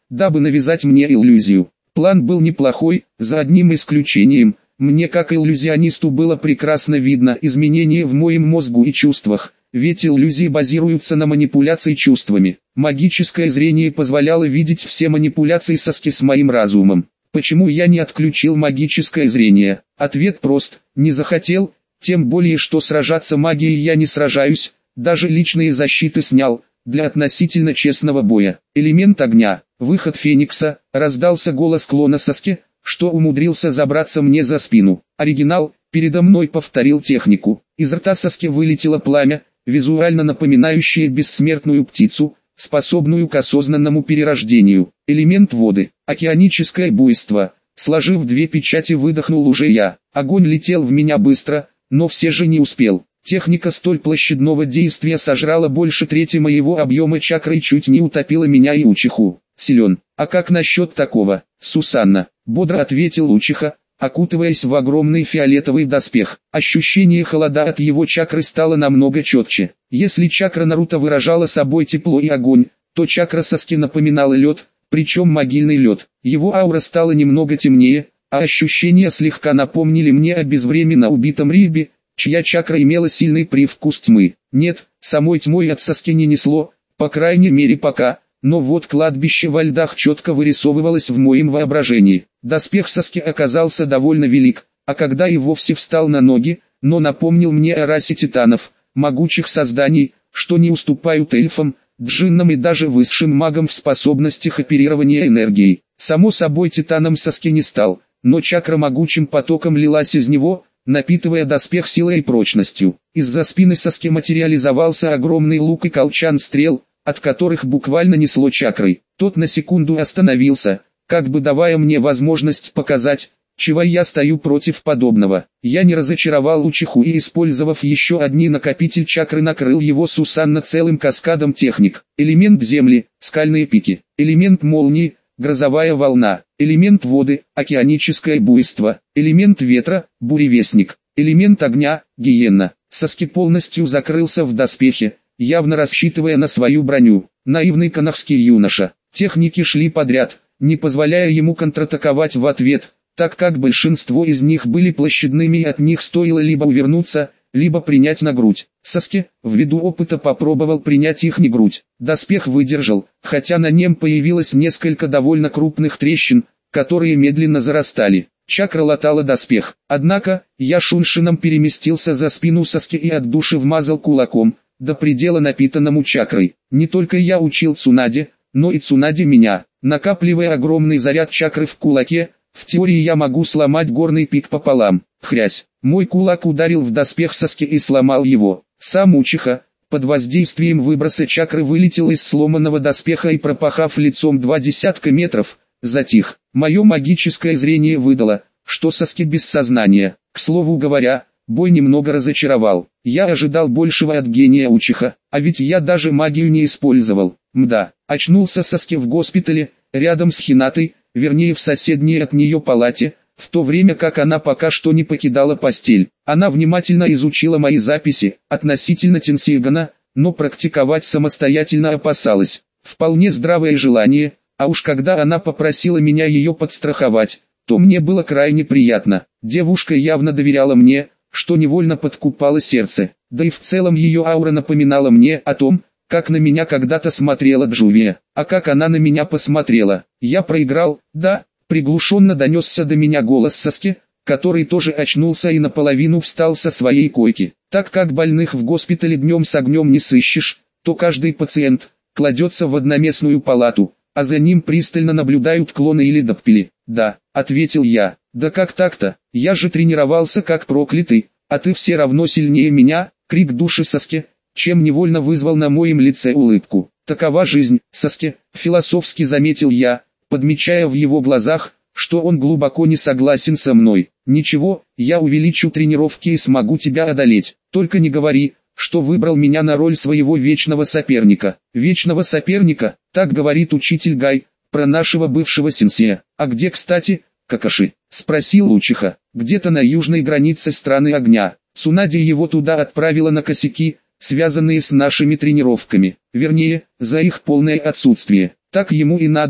дабы навязать мне иллюзию. План был неплохой, за одним исключением. Мне как иллюзионисту было прекрасно видно изменения в моем мозгу и чувствах, ведь иллюзии базируются на манипуляции чувствами. Магическое зрение позволяло видеть все манипуляции Саски с моим разумом. Почему я не отключил магическое зрение? Ответ прост: не захотел, тем более что сражаться магией я не сражаюсь, даже личные защиты снял, для относительно честного боя. Элемент огня, выход Феникса, раздался голос клона Саски, что умудрился забраться мне за спину. Оригинал, передо мной повторил технику. Из рта Саски вылетело пламя, визуально напоминающее бессмертную птицу, способную к осознанному перерождению. Элемент воды, океаническое буйство. Сложив две печати, выдохнул уже я. Огонь летел в меня быстро, но все же не успел. Техника столь площадного действия сожрала больше трети моего объема чакры и чуть не утопила меня и Учиху. Силен. А как насчет такого, Сусанна? Бодро ответил Учиха, окутываясь в огромный фиолетовый доспех. Ощущение холода от его чакры стало намного четче. Если чакра Наруто выражала собой тепло и огонь, то чакра Саски напоминала лед, причем могильный лед. Его аура стала немного темнее, а ощущения слегка напомнили мне о безвременно убитом Рибе, чья чакра имела сильный привкус тьмы. Нет, самой тьмой от Саски не несло, по крайней мере пока, но вот кладбище во льдах четко вырисовывалось в моем воображении. Доспех Саски оказался довольно велик, а когда и вовсе встал на ноги, но напомнил мне о расе титанов, могучих созданий, что не уступают эльфам, джиннам и даже высшим магам в способностях оперирования энергией. Само собой титаном Саски не стал, но чакра могучим потоком лилась из него, напитывая доспех силой и прочностью. Из-за спины Саски материализовался огромный лук и колчан стрел, от которых буквально несло чакрой. Тот на секунду остановился, как бы давая мне возможность показать, чего я стою против подобного. Я не разочаровал Учиху и, использовав еще один накопитель чакры, накрыл его Сусанна целым каскадом техник. Элемент земли, скальные пики. Элемент молнии, грозовая волна. Элемент воды, океаническое буйство. Элемент ветра, буревестник. Элемент огня, гиенна. Саски полностью закрылся в доспехе, явно рассчитывая на свою броню. Наивный канахский юноша. Техники шли подряд, не позволяя ему контратаковать в ответ, так как большинство из них были площадными и от них стоило либо увернуться, либо принять на грудь. Саски, ввиду опыта, попробовал принять их не грудь. Доспех выдержал, хотя на нем появилось несколько довольно крупных трещин, которые медленно зарастали. Чакра латала доспех. Однако, я шуншином переместился за спину Саски и от души вмазал кулаком, до предела напитанному чакрой. Не только я учил Цунаде, но и Цунаде меня. Накапливая огромный заряд чакры в кулаке, в теории я могу сломать горный пик пополам. Хрясь. Мой кулак ударил в доспех Саски и сломал его. Сам Учиха, под воздействием выброса чакры, вылетел из сломанного доспеха и, пропахав лицом 20 метров, затих. Мое магическое зрение выдало, что Саски без сознания. К слову говоря, бой немного разочаровал. Я ожидал большего от гения Учиха, а ведь я даже магию не использовал. Мда. Очнулся Саски в госпитале, рядом с Хинатой, вернее в соседней от нее палате, в то время как она пока что не покидала постель. Она внимательно изучила мои записи относительно Тенсигана, но практиковать самостоятельно опасалась. Вполне здравое желание, а уж когда она попросила меня ее подстраховать, то мне было крайне приятно. Девушка явно доверяла мне, что невольно подкупало сердце, да и в целом ее аура напоминала мне о том, как на меня когда-то смотрела Джувия, а как она на меня посмотрела. Я проиграл, да, приглушенно донесся до меня голос Саски, который тоже очнулся и наполовину встал со своей койки. Так как больных в госпитале днем с огнем не сыщешь, то каждый пациент кладется в одноместную палату, а за ним пристально наблюдают клоны или доппели. Да, ответил я. Да как так-то, я же тренировался как проклятый, а ты все равно сильнее меня, крик души Саски, чем невольно вызвал на моем лице улыбку. Такова жизнь, Саски, философски заметил я, подмечая в его глазах, что он глубоко не согласен со мной. Ничего, я увеличу тренировки и смогу тебя одолеть. Только не говори, что выбрал меня на роль своего вечного соперника. Вечного соперника, так говорит учитель Гай, про нашего бывшего сенсея. А где, кстати, Какаши? Спросил Учиха. Где-то на южной границе страны огня. Цунаде его туда отправила на косяки, связанные с нашими тренировками. Вернее, за их полное отсутствие. Так ему и надо.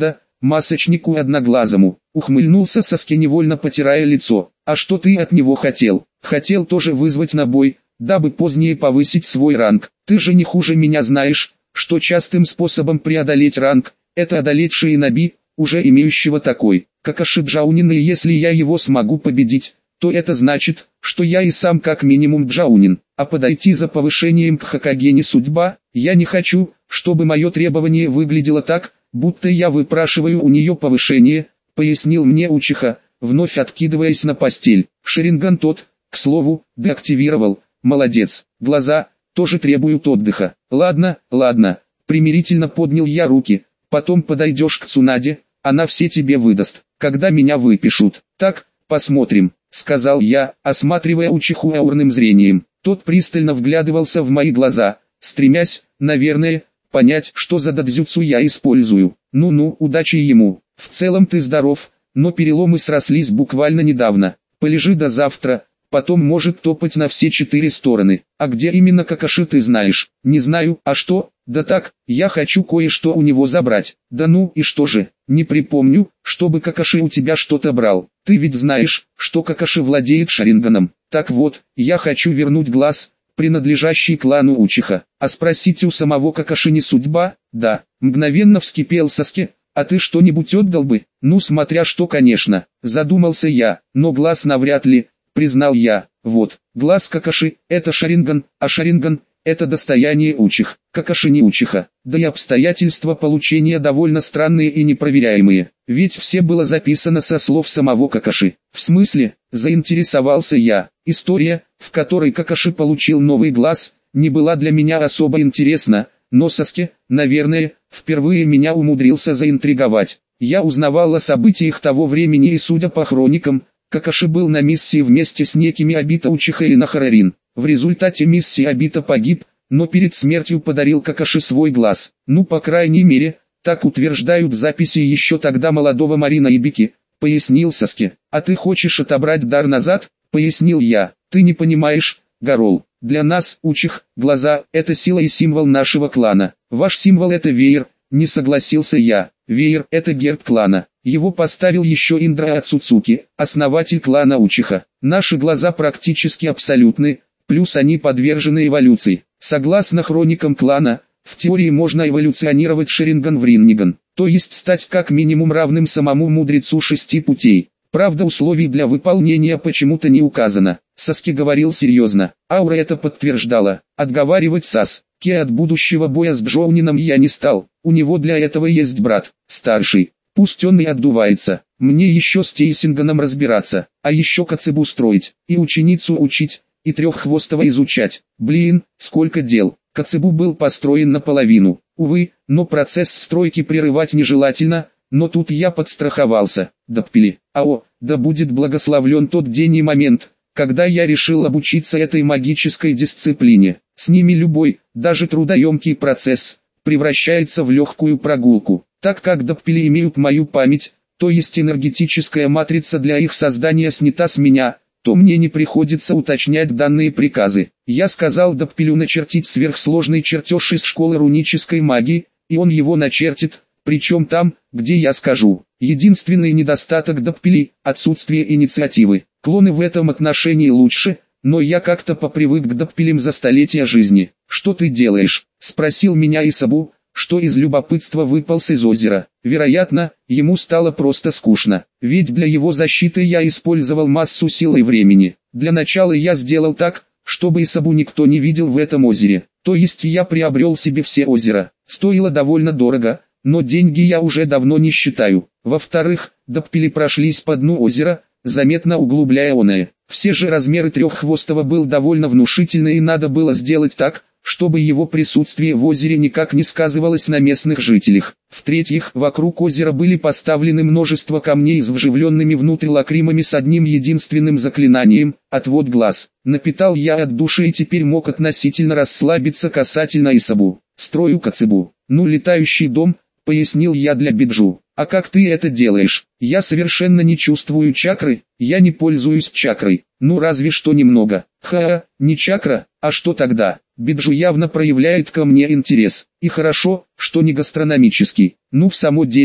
масочнику одноглазому. Ухмыльнулся Саски, невольно потирая лицо. А что ты от него хотел? Хотел тоже вызвать на бой, дабы позднее повысить свой ранг. Ты же не хуже меня знаешь, что частым способом преодолеть ранг, это одолеть Шиноби, уже имеющего такой, Какаши Джаунин, и если я его смогу победить, то это значит, что я и сам как минимум Джаунин, а подойти за повышением к Хокаге не судьба. Я не хочу, чтобы мое требование выглядело так, будто я выпрашиваю у нее повышение, пояснил мне Учиха, вновь откидываясь на постель. Шаринган тот, к слову, деактивировал, молодец, глаза тоже требуют отдыха. Ладно, примирительно поднял я руки, потом подойдешь к Цунаде, она все тебе выдаст, когда меня выпишут. Так, посмотрим, сказал я, осматривая Учиху аурным зрением. Тот пристально вглядывался в мои глаза, стремясь, наверное, понять, что за дадзюцу я использую. Ну, удачи ему. В целом ты здоров, но переломы срослись буквально недавно. Полежи до завтра, потом может топать на все 4 стороны. А где именно Какаши ты знаешь? Не знаю, а что? Да так, я хочу кое-что у него забрать. Да ну и что же? Не припомню, чтобы Какаши у тебя что-то брал. Ты ведь знаешь, что Какаши владеет Шаринганом. Так вот, я хочу вернуть глаз, принадлежащий клану Учиха. А спросите у самого Какаши не судьба? Да. Мгновенно вскипел Саски. А ты что-нибудь отдал бы? Ну смотря что, конечно. Задумался я, но глаз навряд ли, признал я. Вот, глаз Какаши – это Шаринган, а Шаринган – это достояние Учих. Какаши не Учиха. Да и обстоятельства получения довольно странные и непроверяемые. Ведь все было записано со слов самого Какаши. В смысле, заинтересовался я. История, в которой Какаши получил новый глаз, не была для меня особо интересна, но Саски, наверное, впервые меня умудрился заинтриговать. Я узнавал о событиях того времени и, судя по хроникам, Какаши был на миссии вместе с некими Обито Учиха и Нахарарин. В результате миссии Обито погиб, но перед смертью подарил Какаши свой глаз. Ну, по крайней мере, так утверждают записи еще тогда молодого Марина Ибики, пояснил Саски. А ты хочешь отобрать дар назад? Пояснил я. Ты не понимаешь, Гарол. Для нас, Учих, глаза – это сила и символ нашего клана. Ваш символ – это веер, не согласился я. Веер – это герб клана. Его поставил еще Индра Ацуцуки, основатель клана Учиха. Наши глаза практически абсолютны, плюс они подвержены эволюции. Согласно хроникам клана, в теории можно эволюционировать Шаринган в Ринниган, то есть стать как минимум равным самому мудрецу 6 путей. Правда, условий для выполнения почему-то не указано. Саски говорил серьезно. Аура это подтверждала. Отговаривать Саски от будущего боя с Джоунином я не стал. У него для этого есть брат, старший. Пусть он и отдувается. Мне еще с Тейсинганом разбираться, а еще Кацебу строить, и ученицу учить, и Треххвостого изучать. Блин, сколько дел. Кацебу был построен наполовину. Увы, но процесс стройки прерывать нежелательно, но тут я подстраховался. Доппили. Да будет благословлен тот день и момент, когда я решил обучиться этой магической дисциплине. С ними любой, даже трудоемкий процесс, превращается в легкую прогулку. Так как доппили имеют мою память, то есть энергетическая матрица для их создания снята с меня, то мне не приходится уточнять данные приказы. Я сказал доппилю начертить сверхсложный чертеж из школы рунической магии, и он его начертит, причем там, где я скажу. Единственный недостаток доппили – отсутствие инициативы. Клоны в этом отношении лучше, но я как-то попривык к доппилям за столетия жизни. «Что ты делаешь?» – спросил меня Исабу, что из любопытства выполз из озера. Вероятно, ему стало просто скучно, ведь для его защиты я использовал массу силы и времени. Для начала я сделал так, чтобы Исабу никто не видел в этом озере. То есть я приобрел себе все озера. Стоило довольно дорого, но деньги я уже давно не считаю. Во-вторых, доппили прошлись по дну озера, заметно углубляя оное. Все же размеры Треххвостого был довольно внушительный, и надо было сделать так, чтобы его присутствие в озере никак не сказывалось на местных жителях. В-третьих, вокруг озера были поставлены множество камней с вживленными внутрь лакримами с одним единственным заклинанием – отвод глаз. Напитал я от души и теперь мог относительно расслабиться касательно Исабу. Строю Кацебу. Ну, летающий дом, пояснил я для Биджу. А как ты это делаешь? Я совершенно не чувствую чакры, я не пользуюсь чакрой. Ну разве что немного. Не чакра, а что тогда? Биджу явно проявляет ко мне интерес. И хорошо, что не гастрономический. Ну в самом деле,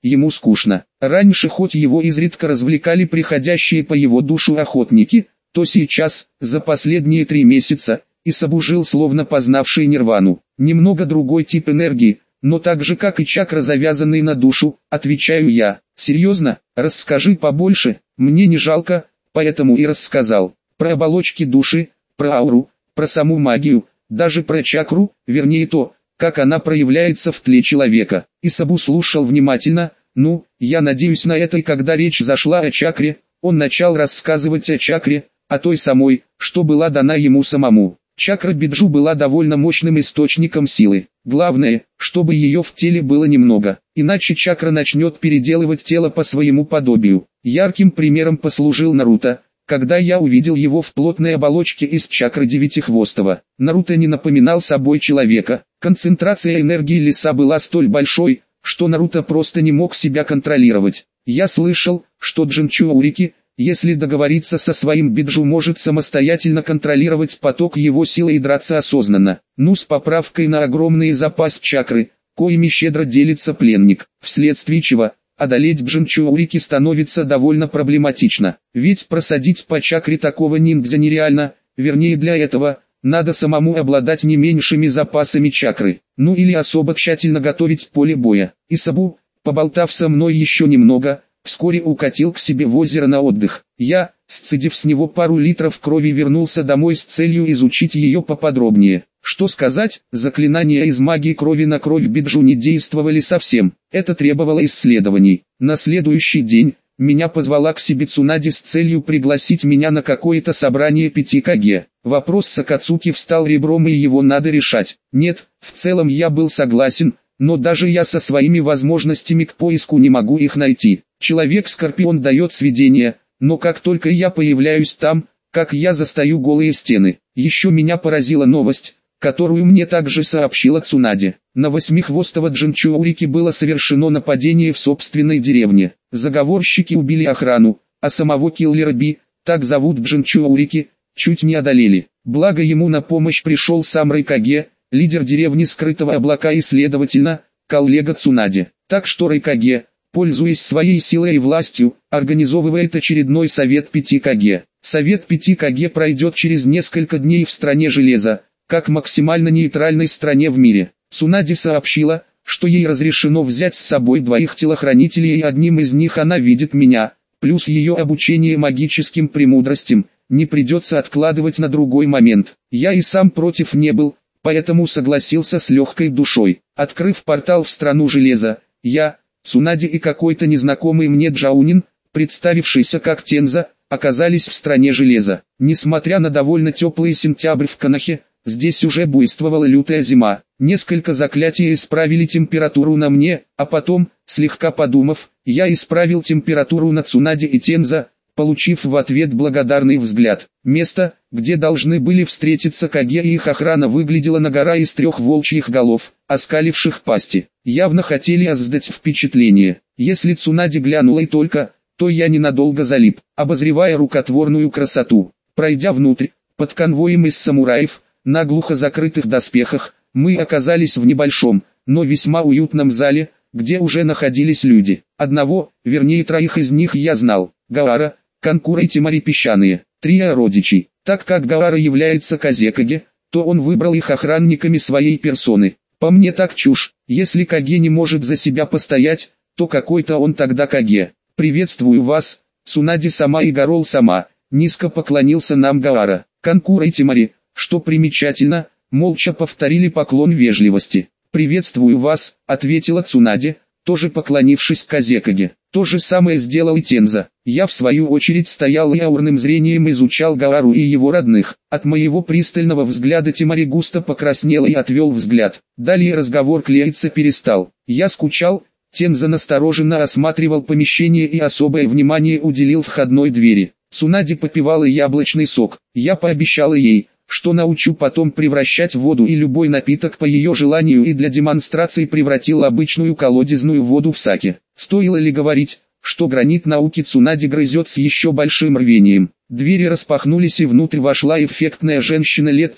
ему скучно. Раньше хоть его изредка развлекали приходящие по его душу охотники, то сейчас, за последние 3 месяца, Исабу жил словно познавший нирвану. Немного другой тип энергии, но так же как и чакра, завязанный на душу, отвечаю я. Серьезно, расскажи побольше, мне не жалко, поэтому и рассказал. Про оболочки души, про ауру, про саму магию, даже про чакру, вернее то, как она проявляется в тле человека. Исабу слушал внимательно. Я надеюсь на это, и когда речь зашла о чакре, он начал рассказывать о чакре, о той самой, что была дана ему самому. Чакра Биджу была довольно мощным источником силы. Главное, чтобы ее в теле было немного, иначе чакра начнет переделывать тело по своему подобию. Ярким примером послужил Наруто, когда я увидел его в плотной оболочке из чакры Девятихвостого. Наруто не напоминал собой человека, концентрация энергии леса была столь большой, что Наруто просто не мог себя контролировать. Я слышал, что Джинчурики, если договориться со своим биджу, может самостоятельно контролировать поток его силы и драться осознанно. С поправкой на огромный запас чакры, коими щедро делится пленник, вследствие чего одолеть Джинчурики становится довольно проблематично. Ведь просадить по чакре такого ниндзя нереально, вернее для этого надо самому обладать не меньшими запасами чакры, или особо тщательно готовить поле боя. Исабу, поболтав со мной еще немного, вскоре укатил к себе в озеро на отдых. Я, сцедив с него пару литров крови, вернулся домой с целью изучить ее поподробнее. Что сказать, заклинания из магии крови на кровь биджу не действовали совсем, это требовало исследований. На следующий день меня позвала к себе Цунади с целью пригласить меня на какое-то собрание 5 каге. Вопрос с Акацуки встал ребром, и его надо решать. Нет, в целом я был согласен, но даже я со своими возможностями к поиску не могу их найти. Человек-скорпион дает сведения, но как только я появляюсь там, как я застаю голые стены. Еще меня поразила новость, которую мне также сообщила Цунади. На Восьмихвостого Джинчурики было совершено нападение в собственной деревне. Заговорщики убили охрану, а самого киллера Би, так зовут Джинчурики, чуть не одолели. Благо ему на помощь пришел сам Райкаге, лидер деревни Скрытого Облака и следовательно, коллега Цунади. Так что Райкаге, пользуясь своей силой и властью, организовывает очередной совет 5 каге. Совет 5 каге пройдет через несколько дней в стране Железа, как максимально нейтральной стране в мире. Цунади сообщила, что ей разрешено взять с собой 2 телохранителей, и одним из них она видит меня, плюс ее обучение магическим премудростям не придется откладывать на другой момент. Я и сам против не был, поэтому согласился с легкой душой. Открыв портал в страну Железа, я, Цунади и какой-то незнакомый мне Джаунин, представившийся как Тенза, оказались в стране Железа. Несмотря на довольно теплый сентябрь в Канахе, здесь уже буйствовала лютая зима. Несколько заклятий исправили температуру на мне, а потом, слегка подумав, я исправил температуру на Цунади и Тенза, получив в ответ благодарный взгляд. Место, где должны были встретиться каге и их охрана, выглядело на гора из 3 волчьих голов, оскаливших пасти. Явно хотели создать впечатление. Если Цунади глянула и только, то я ненадолго залип, обозревая рукотворную красоту. Пройдя внутрь, под конвоем из самураев, наглухо закрытых доспехах, мы оказались в небольшом, но весьма уютном зале, где уже находились люди. Одного, вернее 3 из них я знал: Гаара, Канкура и Тимари Песчаные, трио родичей. Так как Гаара является Казекаге, то он выбрал их охранниками своей персоны. По мне так чушь, если Каге не может за себя постоять, то какой-то он тогда Каге. «Приветствую вас, Цунади сама и Гарол сама», низко поклонился нам Гаара. Канкура и Тимари, что примечательно, молча повторили поклон вежливости. «Приветствую вас», ответила Цунади, тоже поклонившись Казекаге. То же самое сделал и Тенза. Я в свою очередь стоял и аурным зрением изучал Гаару и его родных. От моего пристального взгляда Тимари густо покраснел и отвел взгляд. Далее разговор клеиться перестал. Я скучал, Тенза настороженно осматривал помещение и особое внимание уделил входной двери. Цунади попивала яблочный сок. Я пообещала ей, что научу потом превращать воду и любой напиток по ее желанию, и для демонстрации превратил обычную колодезную воду в саке. Стоило ли говорить, что гранит науки Цунади грызет с еще большим рвением. Двери распахнулись и внутрь вошла эффектная женщина лет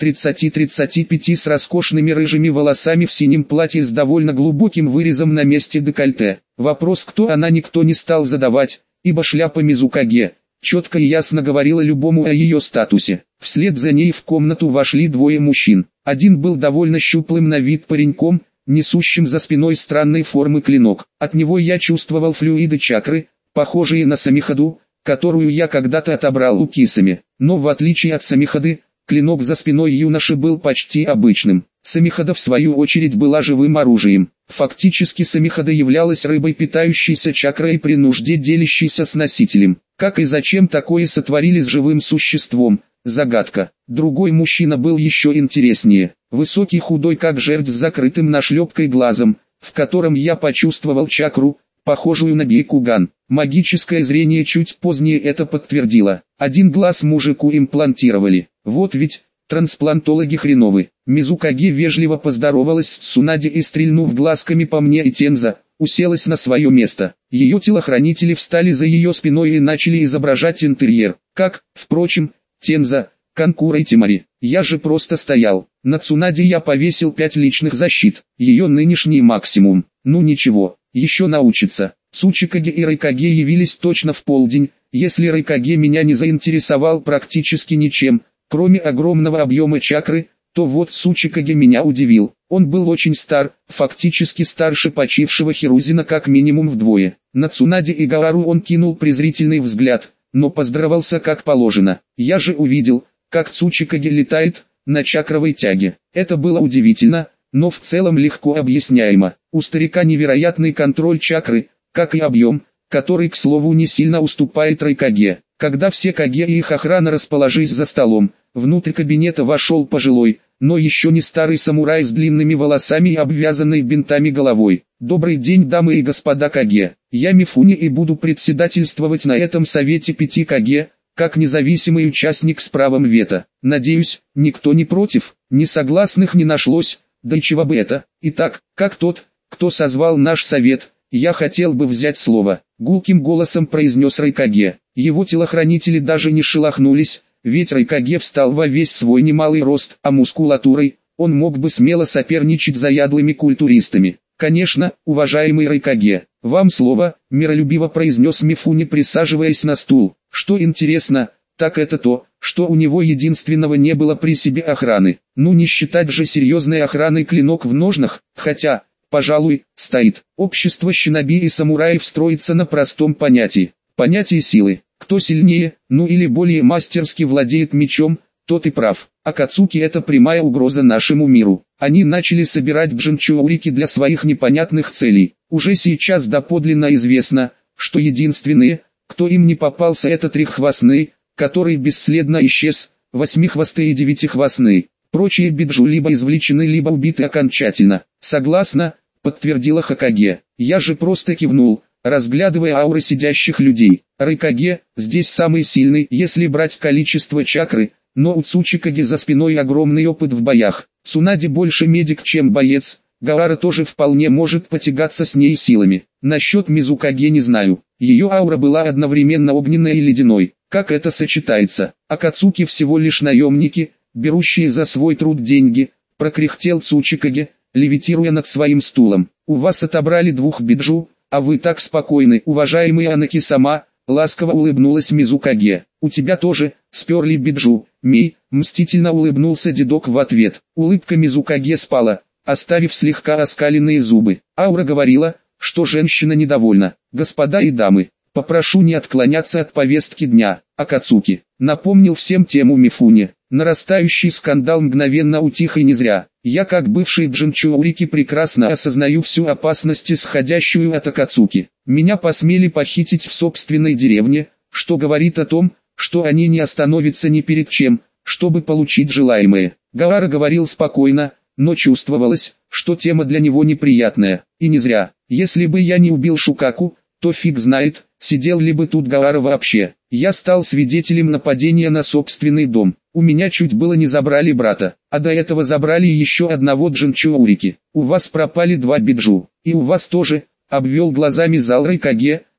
30-35 с роскошными рыжими волосами в синем платье с довольно глубоким вырезом на месте декольте. Вопрос, кто она, никто не стал задавать, ибо шляпа Мизукаге четко и ясно говорила любому о ее статусе. Вслед за ней в комнату вошли двое мужчин. Один был довольно щуплым на вид пареньком, несущим за спиной странной формы клинок. От него я чувствовал флюиды чакры, похожие на самихаду, которую я когда-то отобрал у Кисами. Но в отличие от самихады, клинок за спиной юноши был почти обычным. Самихада в свою очередь была живым оружием. Фактически самихада являлась рыбой, питающейся чакрой и при нужде делящейся с носителем. Как и зачем такое сотворили с живым существом? Загадка. Другой мужчина был еще интереснее. Высокий, худой, как жердь с закрытым нашлепкой глазом, в котором я почувствовал чакру, похожую на бейкуган. Магическое зрение чуть позднее это подтвердило. Один глаз мужику имплантировали. Вот ведь, трансплантологи хреновы. Мизукаге вежливо поздоровалась с Цунади и, стрельнув глазками по мне и Тенза, уселась на свое место. Ее телохранители встали за ее спиной и начали изображать интерьер. Как, впрочем, Тенза, Канкура и Тимари. Я же просто стоял. На Цунади я повесил 5 личных защит. Ее нынешний максимум. Ну ничего, еще научится. Цучикаге и Райкаге явились точно в полдень. Если Райкаге меня не заинтересовал практически ничем, кроме огромного объема чакры, то вот Цучикаге меня удивил. Он был очень стар, фактически старше почившего Хирузина как минимум вдвое. На Цунади и Гаару он кинул презрительный взгляд, но поздоровался как положено. Я же увидел, как Цучикаге летает на чакровой тяге. Это было удивительно, но в целом легко объясняемо. У старика невероятный контроль чакры, как и объем, который, к слову, не сильно уступает Райкаге. Когда все Каге и их охрана расположились за столом, внутрь кабинета вошел пожилой, но еще не старый самурай с длинными волосами и обвязанной бинтами головой. «Добрый день, дамы и господа Каге. Я Мифуни и буду председательствовать на этом совете 5 Каге, как независимый участник с правом вето. Надеюсь, никто не против, несогласных не нашлось, да и чего бы это. Итак, как тот, кто созвал наш совет, я хотел бы взять слово», — гулким голосом произнес Райкаге. Его телохранители даже не шелохнулись, ведь Райкаге встал во весь свой немалый рост, а мускулатурой он мог бы смело соперничать с заядлыми культуристами. «Конечно, уважаемый Райкаге, вам слово», — миролюбиво произнес Мифуни, присаживаясь на стул. «Что интересно, так это то, что у него единственного не было при себе охраны. Ну не считать же серьезной охраной клинок в ножнах, хотя, пожалуй, стоит. Общество шиноби и самураев строится на простом понятии. Понятие силы. Кто сильнее, ну или более мастерски владеет мечом, тот и прав. Акацуки — это прямая угроза нашему миру. Они начали собирать джинчоурики для своих непонятных целей. Уже сейчас доподлинно известно, что единственные, кто им не попался, это треххвостный, который бесследно исчез, 8-хвостый и 9-хвостный. Прочие биджу либо извлечены, либо убиты окончательно. «Согласна», — подтвердила Хокаге. Я же просто кивнул, разглядывая ауры сидящих людей. Райкаге здесь самый сильный, если брать количество чакры, но у Цучикаге за спиной огромный опыт в боях. Цунади больше медик, чем боец. Гаара тоже вполне может потягаться с ней силами. Насчет Мизукаге не знаю. Ее аура была одновременно огненной и ледяной. Как это сочетается? Акацуки всего лишь наемники, берущие за свой труд деньги, прокряхтел Цучикаге, левитируя над своим стулом. У вас отобрали 2 биджу, а вы так спокойны, уважаемый Анаки-сама, ласково улыбнулась Мизукаге. У тебя тоже, сперли биджу, Мей, мстительно улыбнулся дедок в ответ. Улыбка Мизукаге спала, оставив слегка оскаленные зубы. Аура говорила, что женщина недовольна. Господа и дамы, попрошу не отклоняться от повестки дня. Акацуки напомнил всем тему Мифуни. Нарастающий скандал мгновенно утих, и не зря. Я, как бывший джинчоурики, прекрасно осознаю всю опасность, исходящую от Акацуки. Меня посмели похитить в собственной деревне, что говорит о том, что они не остановятся ни перед чем, чтобы получить желаемое. Гаара говорил спокойно, но чувствовалось, что тема для него неприятная. И не зря. Если бы я не убил Шукаку, то фиг знает, сидел ли бы тут Гаара вообще. Я стал свидетелем нападения на собственный дом. У меня чуть было не забрали брата, а до этого забрали еще одного джинчоурики. У вас пропали 2 биджу, и у вас тоже, обвел глазами зал Райкаге,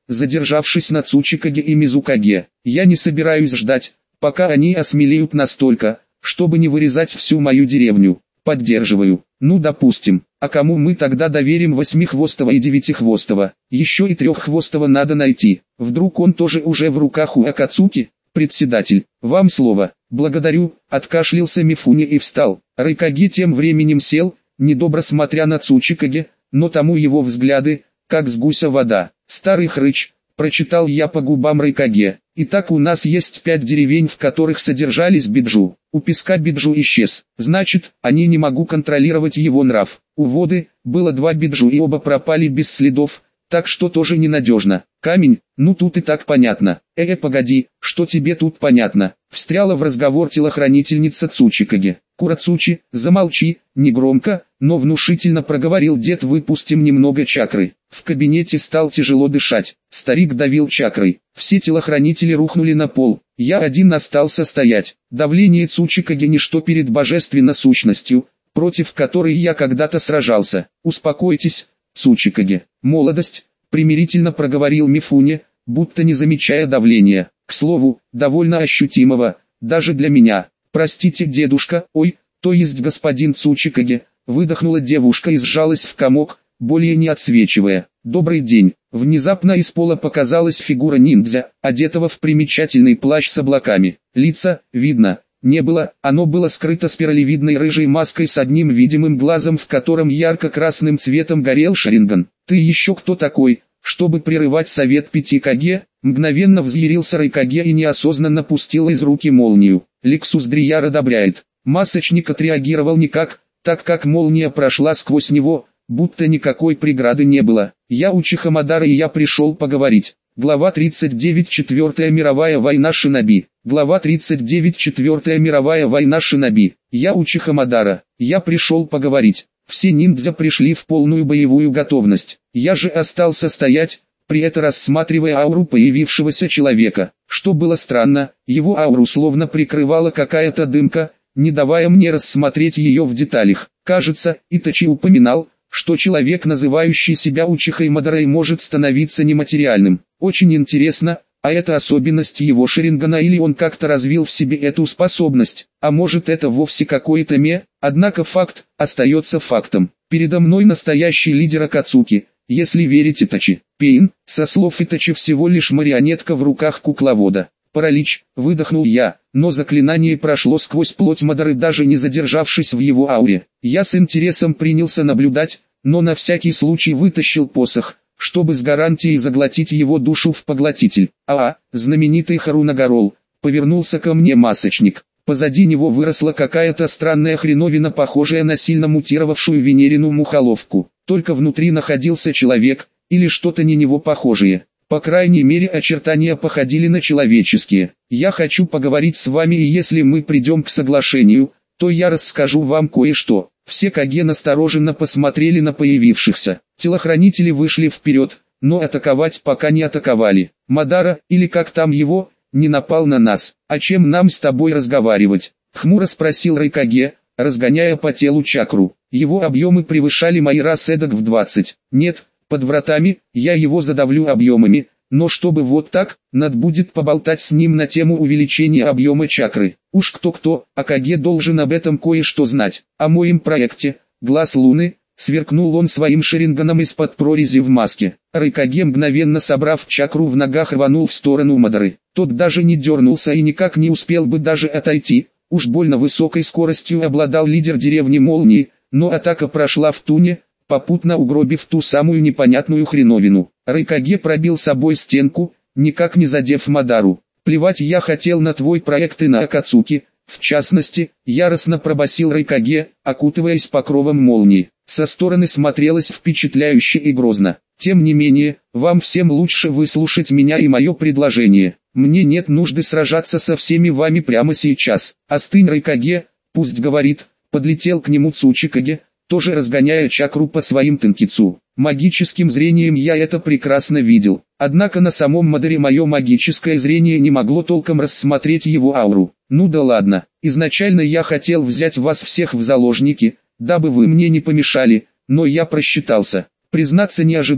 задержавшись на Цучикаге и Мизукаге. Я не собираюсь ждать, пока они осмелеют настолько, чтобы не вырезать всю мою деревню. Поддерживаю. Ну допустим, а кому мы тогда доверим восьмихвостого и девятихвостого? Еще и треххвостого надо найти. Вдруг он тоже уже в руках у Акацуки? Председатель, вам слово. Благодарю, откашлялся Мифуне и встал. Райкаги тем временем сел, недобро смотря на Цучикаге, но тому его взгляды, как с гуся вода. Старый хрыч, прочитал я по губам Райкаге. Итак, у нас есть 5 деревень, в которых содержались биджу. У песка биджу исчез. Значит, они не могу контролировать его нрав. У воды было 2 биджу и оба пропали без следов, так что тоже ненадежно. Камень, ну тут и так понятно. Погоди, что тебе тут понятно? Встряла в разговор телохранительница Цучикаге. Курацучи, замолчи, негромко, но внушительно проговорил дед, выпустим немного чакры. В кабинете стал тяжело дышать. Старик давил чакрой. Все телохранители рухнули на пол. Я один остался стоять. Давление Цучикаге ничто перед божественной сущностью, против которой я когда-то сражался. Успокойтесь, Цучикаге. Молодость, примирительно проговорил Мифуне, будто не замечая давления. К слову, довольно ощутимого, даже для меня. Простите, дедушка, ой, то есть господин Цучикаге, выдохнула девушка и сжалась в комок, более не отсвечивая. Добрый день. Внезапно из пола показалась фигура ниндзя, одетого в примечательный плащ с облаками. Лица, видно, не было, оно было скрыто спиралевидной рыжей маской с одним видимым глазом, в котором ярко-красным цветом горел шаринган. Ты еще кто такой, чтобы прерывать совет 5 Каге? Мгновенно взъярился Райкаге и неосознанно пустил из руки молнию. Лексус Дрияр одобряет. Масочник отреагировал никак, так как молния прошла сквозь него, будто никакой преграды не было. Я Учиха Мадара и я пришел поговорить. Глава 39. Четвертая мировая война шиноби. Глава 39. Четвертая мировая война шиноби. Я Учиха Мадара. Я пришел поговорить. Все ниндзя пришли в полную боевую готовность. Я же остался стоять, при этом рассматривая ауру появившегося человека. Что было странно, его ауру словно прикрывала какая-то дымка, не давая мне рассмотреть ее в деталях. Кажется, Итачи упоминал, что человек, называющий себя Учихой Мадарой, может становиться нематериальным. Очень интересно, а это особенность его шарингана или он как-то развил в себе эту способность, а может это вовсе какое-то однако факт остается фактом. Передо мной настоящий лидер Акацуки, если верить Итачи. Пейн, со слов Итачи, всего лишь марионетка в руках кукловода. Паралич, выдохнул я, но заклинание прошло сквозь плоть Мадары, даже не задержавшись в его ауре. Я с интересом принялся наблюдать, но на всякий случай вытащил посох, чтобы с гарантией заглотить его душу в поглотитель. Знаменитый Харунагорол, повернулся ко мне масочник. Позади него выросла какая-то странная хреновина, похожая на сильно мутировавшую венерину мухоловку. Только внутри находился человек, или что-то не него похожее. По крайней мере, очертания походили на человеческие. Я хочу поговорить с вами, и если мы придем к соглашению, то я расскажу вам кое-что. Все Каге настороженно посмотрели на появившихся. Телохранители вышли вперед, но атаковать пока не атаковали. Мадара, или как там его, не напал на нас. О чем нам с тобой разговаривать? Хмуро спросил Райкаге, разгоняя по телу чакру. Его объемы превышали мои раз эдак в 20. Нет, под вратами, я его задавлю объемами, но чтобы вот так, надо будет поболтать с ним на тему увеличения объема чакры. Уж кто-кто, а Каге должен об этом кое-что знать. О моем проекте, Глаз Луны, сверкнул он своим шаринганом из-под прорези в маске. Райкаге, мгновенно собрав чакру в ногах, рванул в сторону Мадары. Тот даже не дернулся и никак не успел бы даже отойти. Уж больно высокой скоростью обладал лидер деревни Молнии, но атака прошла в туне, попутно угробив ту самую непонятную хреновину. Райкаге пробил собой стенку, никак не задев Мадару. Плевать я хотел на твой проект и на Акацуки, в частности, яростно пробасил Райкаге, окутываясь покровом молнии. Со стороны смотрелось впечатляюще и грозно. Тем не менее, вам всем лучше выслушать меня и мое предложение. Мне нет нужды сражаться со всеми вами прямо сейчас. Остынь, Райкаге, пусть говорит. Подлетел к нему Цучикаге, тоже разгоняя чакру по своим тенкицу. Магическим зрением я это прекрасно видел. Однако на самом Мадаре мое магическое зрение не могло толком рассмотреть его ауру. Ну да ладно, изначально я хотел взять вас всех в заложники, дабы вы мне не помешали, но я просчитался. Признаться, не ожидал,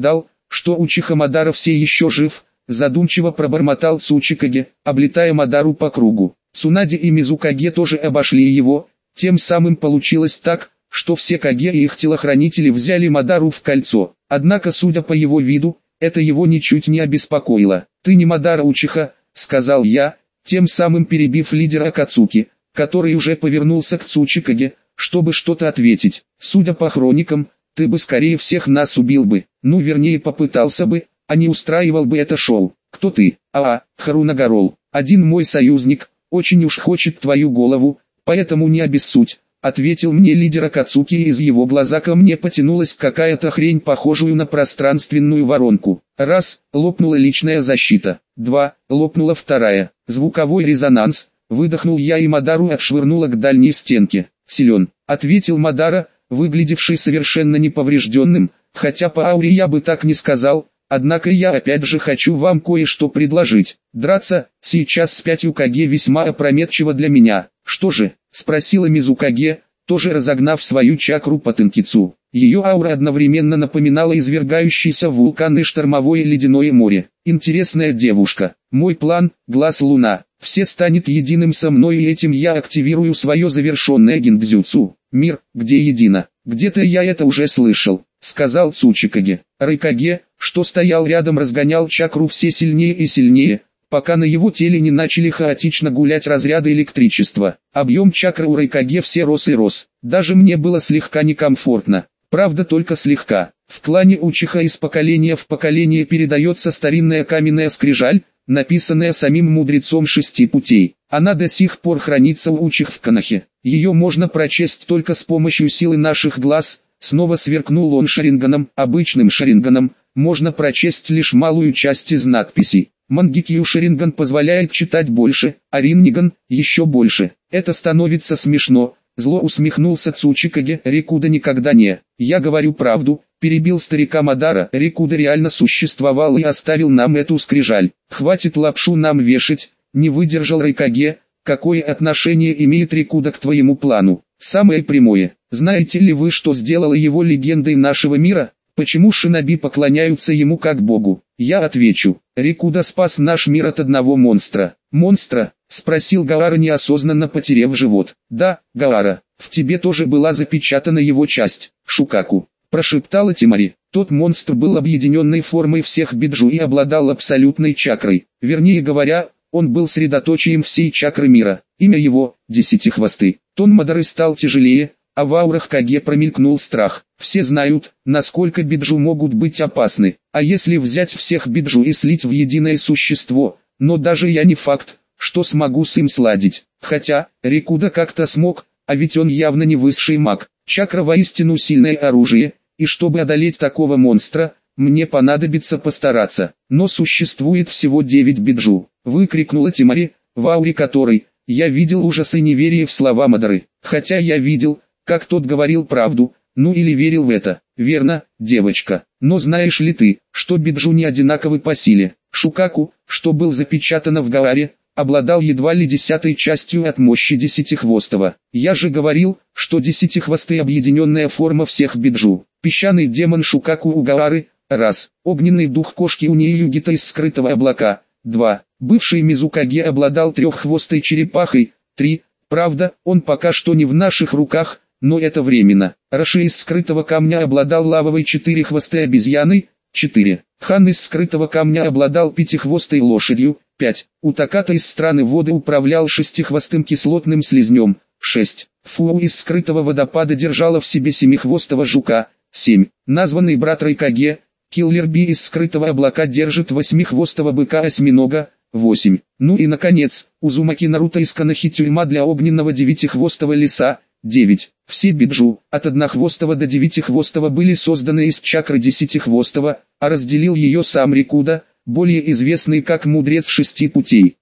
что Учиха Мадара все еще жив, задумчиво пробормотал Цучикаге, облетая Мадару по кругу. Цунаде и Мизукаге тоже обошли его, тем самым получилось так, что все Каге и их телохранители взяли Мадару в кольцо. Однако, судя по его виду, это его ничуть не обеспокоило. «Ты не Мадара Учиха», — сказал я, тем самым перебив лидера Акацуки, который уже повернулся к Цучикаге, чтобы что-то ответить. «Судя по хроникам, ты бы скорее всех нас убил бы, ну вернее попытался бы, а не устраивал бы это шоу. Кто ты?» Харунагорол, один мой союзник, очень уж хочет твою голову, поэтому не обессудь», — ответил мне лидер Акацуки, и из его глаза ко мне потянулась какая-то хрень, похожую на пространственную воронку. Раз, лопнула личная защита. Два, лопнула вторая. Звуковой резонанс. Выдохнул я, и Мадару отшвырнула к дальней стенке. «Силен», — ответил Мадара, выглядевший совершенно неповрежденным, хотя по ауре я бы так не сказал. «Однако я опять же хочу вам кое-что предложить. Драться сейчас с 5 Каге весьма опрометчиво для меня». «Что же?» — спросила Мизукаге, тоже разогнав свою чакру по Тенкицу. Ее аура одновременно напоминала извергающийся вулкан и штормовое ледяное море. «Интересная девушка. Мой план — глаз луна. Все станет единым со мной, и этим я активирую свое завершенное гиндзюцу. Мир, где едино. Где-то я это уже слышал», — сказал Цучикаге. Райкаге, что стоял рядом, разгонял чакру все сильнее и сильнее, пока на его теле не начали хаотично гулять разряды электричества. Объем чакры у Райкаге все рос и рос. Даже мне было слегка некомфортно. Правда, только слегка. В клане Учиха из поколения в поколение передается старинная каменная скрижаль, написанная самим мудрецом 6 путей. Она до сих пор хранится у Учих в Канахе. Ее можно прочесть только с помощью силы наших глаз. Снова сверкнул он шаринганом, обычным шаринганом. Можно прочесть лишь малую часть из надписей. Мангикью Шаринган позволяет читать больше, а Ринниган — еще больше. Это становится смешно. Зло усмехнулся Цучикаге. «Рикуда никогда не. Я говорю правду», — перебил старика Мадара. «Рикуда реально существовал и оставил нам эту скрижаль. Хватит лапшу нам вешать», — не выдержал Райкаге. «Какое отношение имеет Рикуда к твоему плану?» «Самое прямое. Знаете ли вы, что сделало его легендой нашего мира? Почему шиноби поклоняются ему как богу?» Я отвечу. Рикуда спас наш мир от одного монстра. «Монстра?» — спросил Гаара, неосознанно потеряв живот. «Да, Гаара, в тебе тоже была запечатана его часть, Шукаку», — прошептала Тимари. «Тот монстр был объединенной формой всех биджу и обладал абсолютной чакрой. Вернее говоря, он был средоточием всей чакры мира. Имя его — Десятихвостый». Тон Мадары стал тяжелее, а в аурах Каге промелькнул страх. Все знают, насколько биджу могут быть опасны. А если взять всех биджу и слить в единое существо? Но даже я не факт, что смогу с им сладить. Хотя, Рикуда как-то смог, а ведь он явно не высший маг. Чакра воистину сильное оружие, и чтобы одолеть такого монстра, мне понадобится постараться. Но существует всего 9 биджу. Выкрикнула Тимари, в ауре которой я видел ужас и неверие в слова Мадары. Хотя я видел, как тот говорил правду, ну или верил в это. «Верно, девочка. Но знаешь ли ты, что биджу не одинаковы по силе? Шукаку, что был запечатано в Гааре, обладал едва ли 10-й частью от мощи Десятихвостого. Я же говорил, что Десятихвостый — объединенная форма всех биджу. Песчаный демон Шукаку у Гаары — раз. Огненный дух кошки у Ниюгита из скрытого облака — 2. Бывший Мизукаге обладал треххвостой черепахой — 3. Правда, он пока что не в наших руках, но это временно. Раши из скрытого камня обладал лавовой четыреххвостой обезьяной, 4. Хан из скрытого камня обладал пятихвостой лошадью, 5. Утаката из страны воды управлял шестихвостым кислотным слизнем, 6. Фуо из скрытого водопада держала в себе семихвостого жука, 7. Названный брат Райкаге, Киллерби из скрытого облака держит восьмихвостого быка-осьминога, 8. Ну и наконец, Узумаки Наруто из Канахи тюрьма для огненного девятихвостого лиса, 9. Все биджу, от однохвостого до девятихвостого, были созданы из чакры десятихвостого, а разделил ее сам Рикуда, более известный как мудрец 6 путей.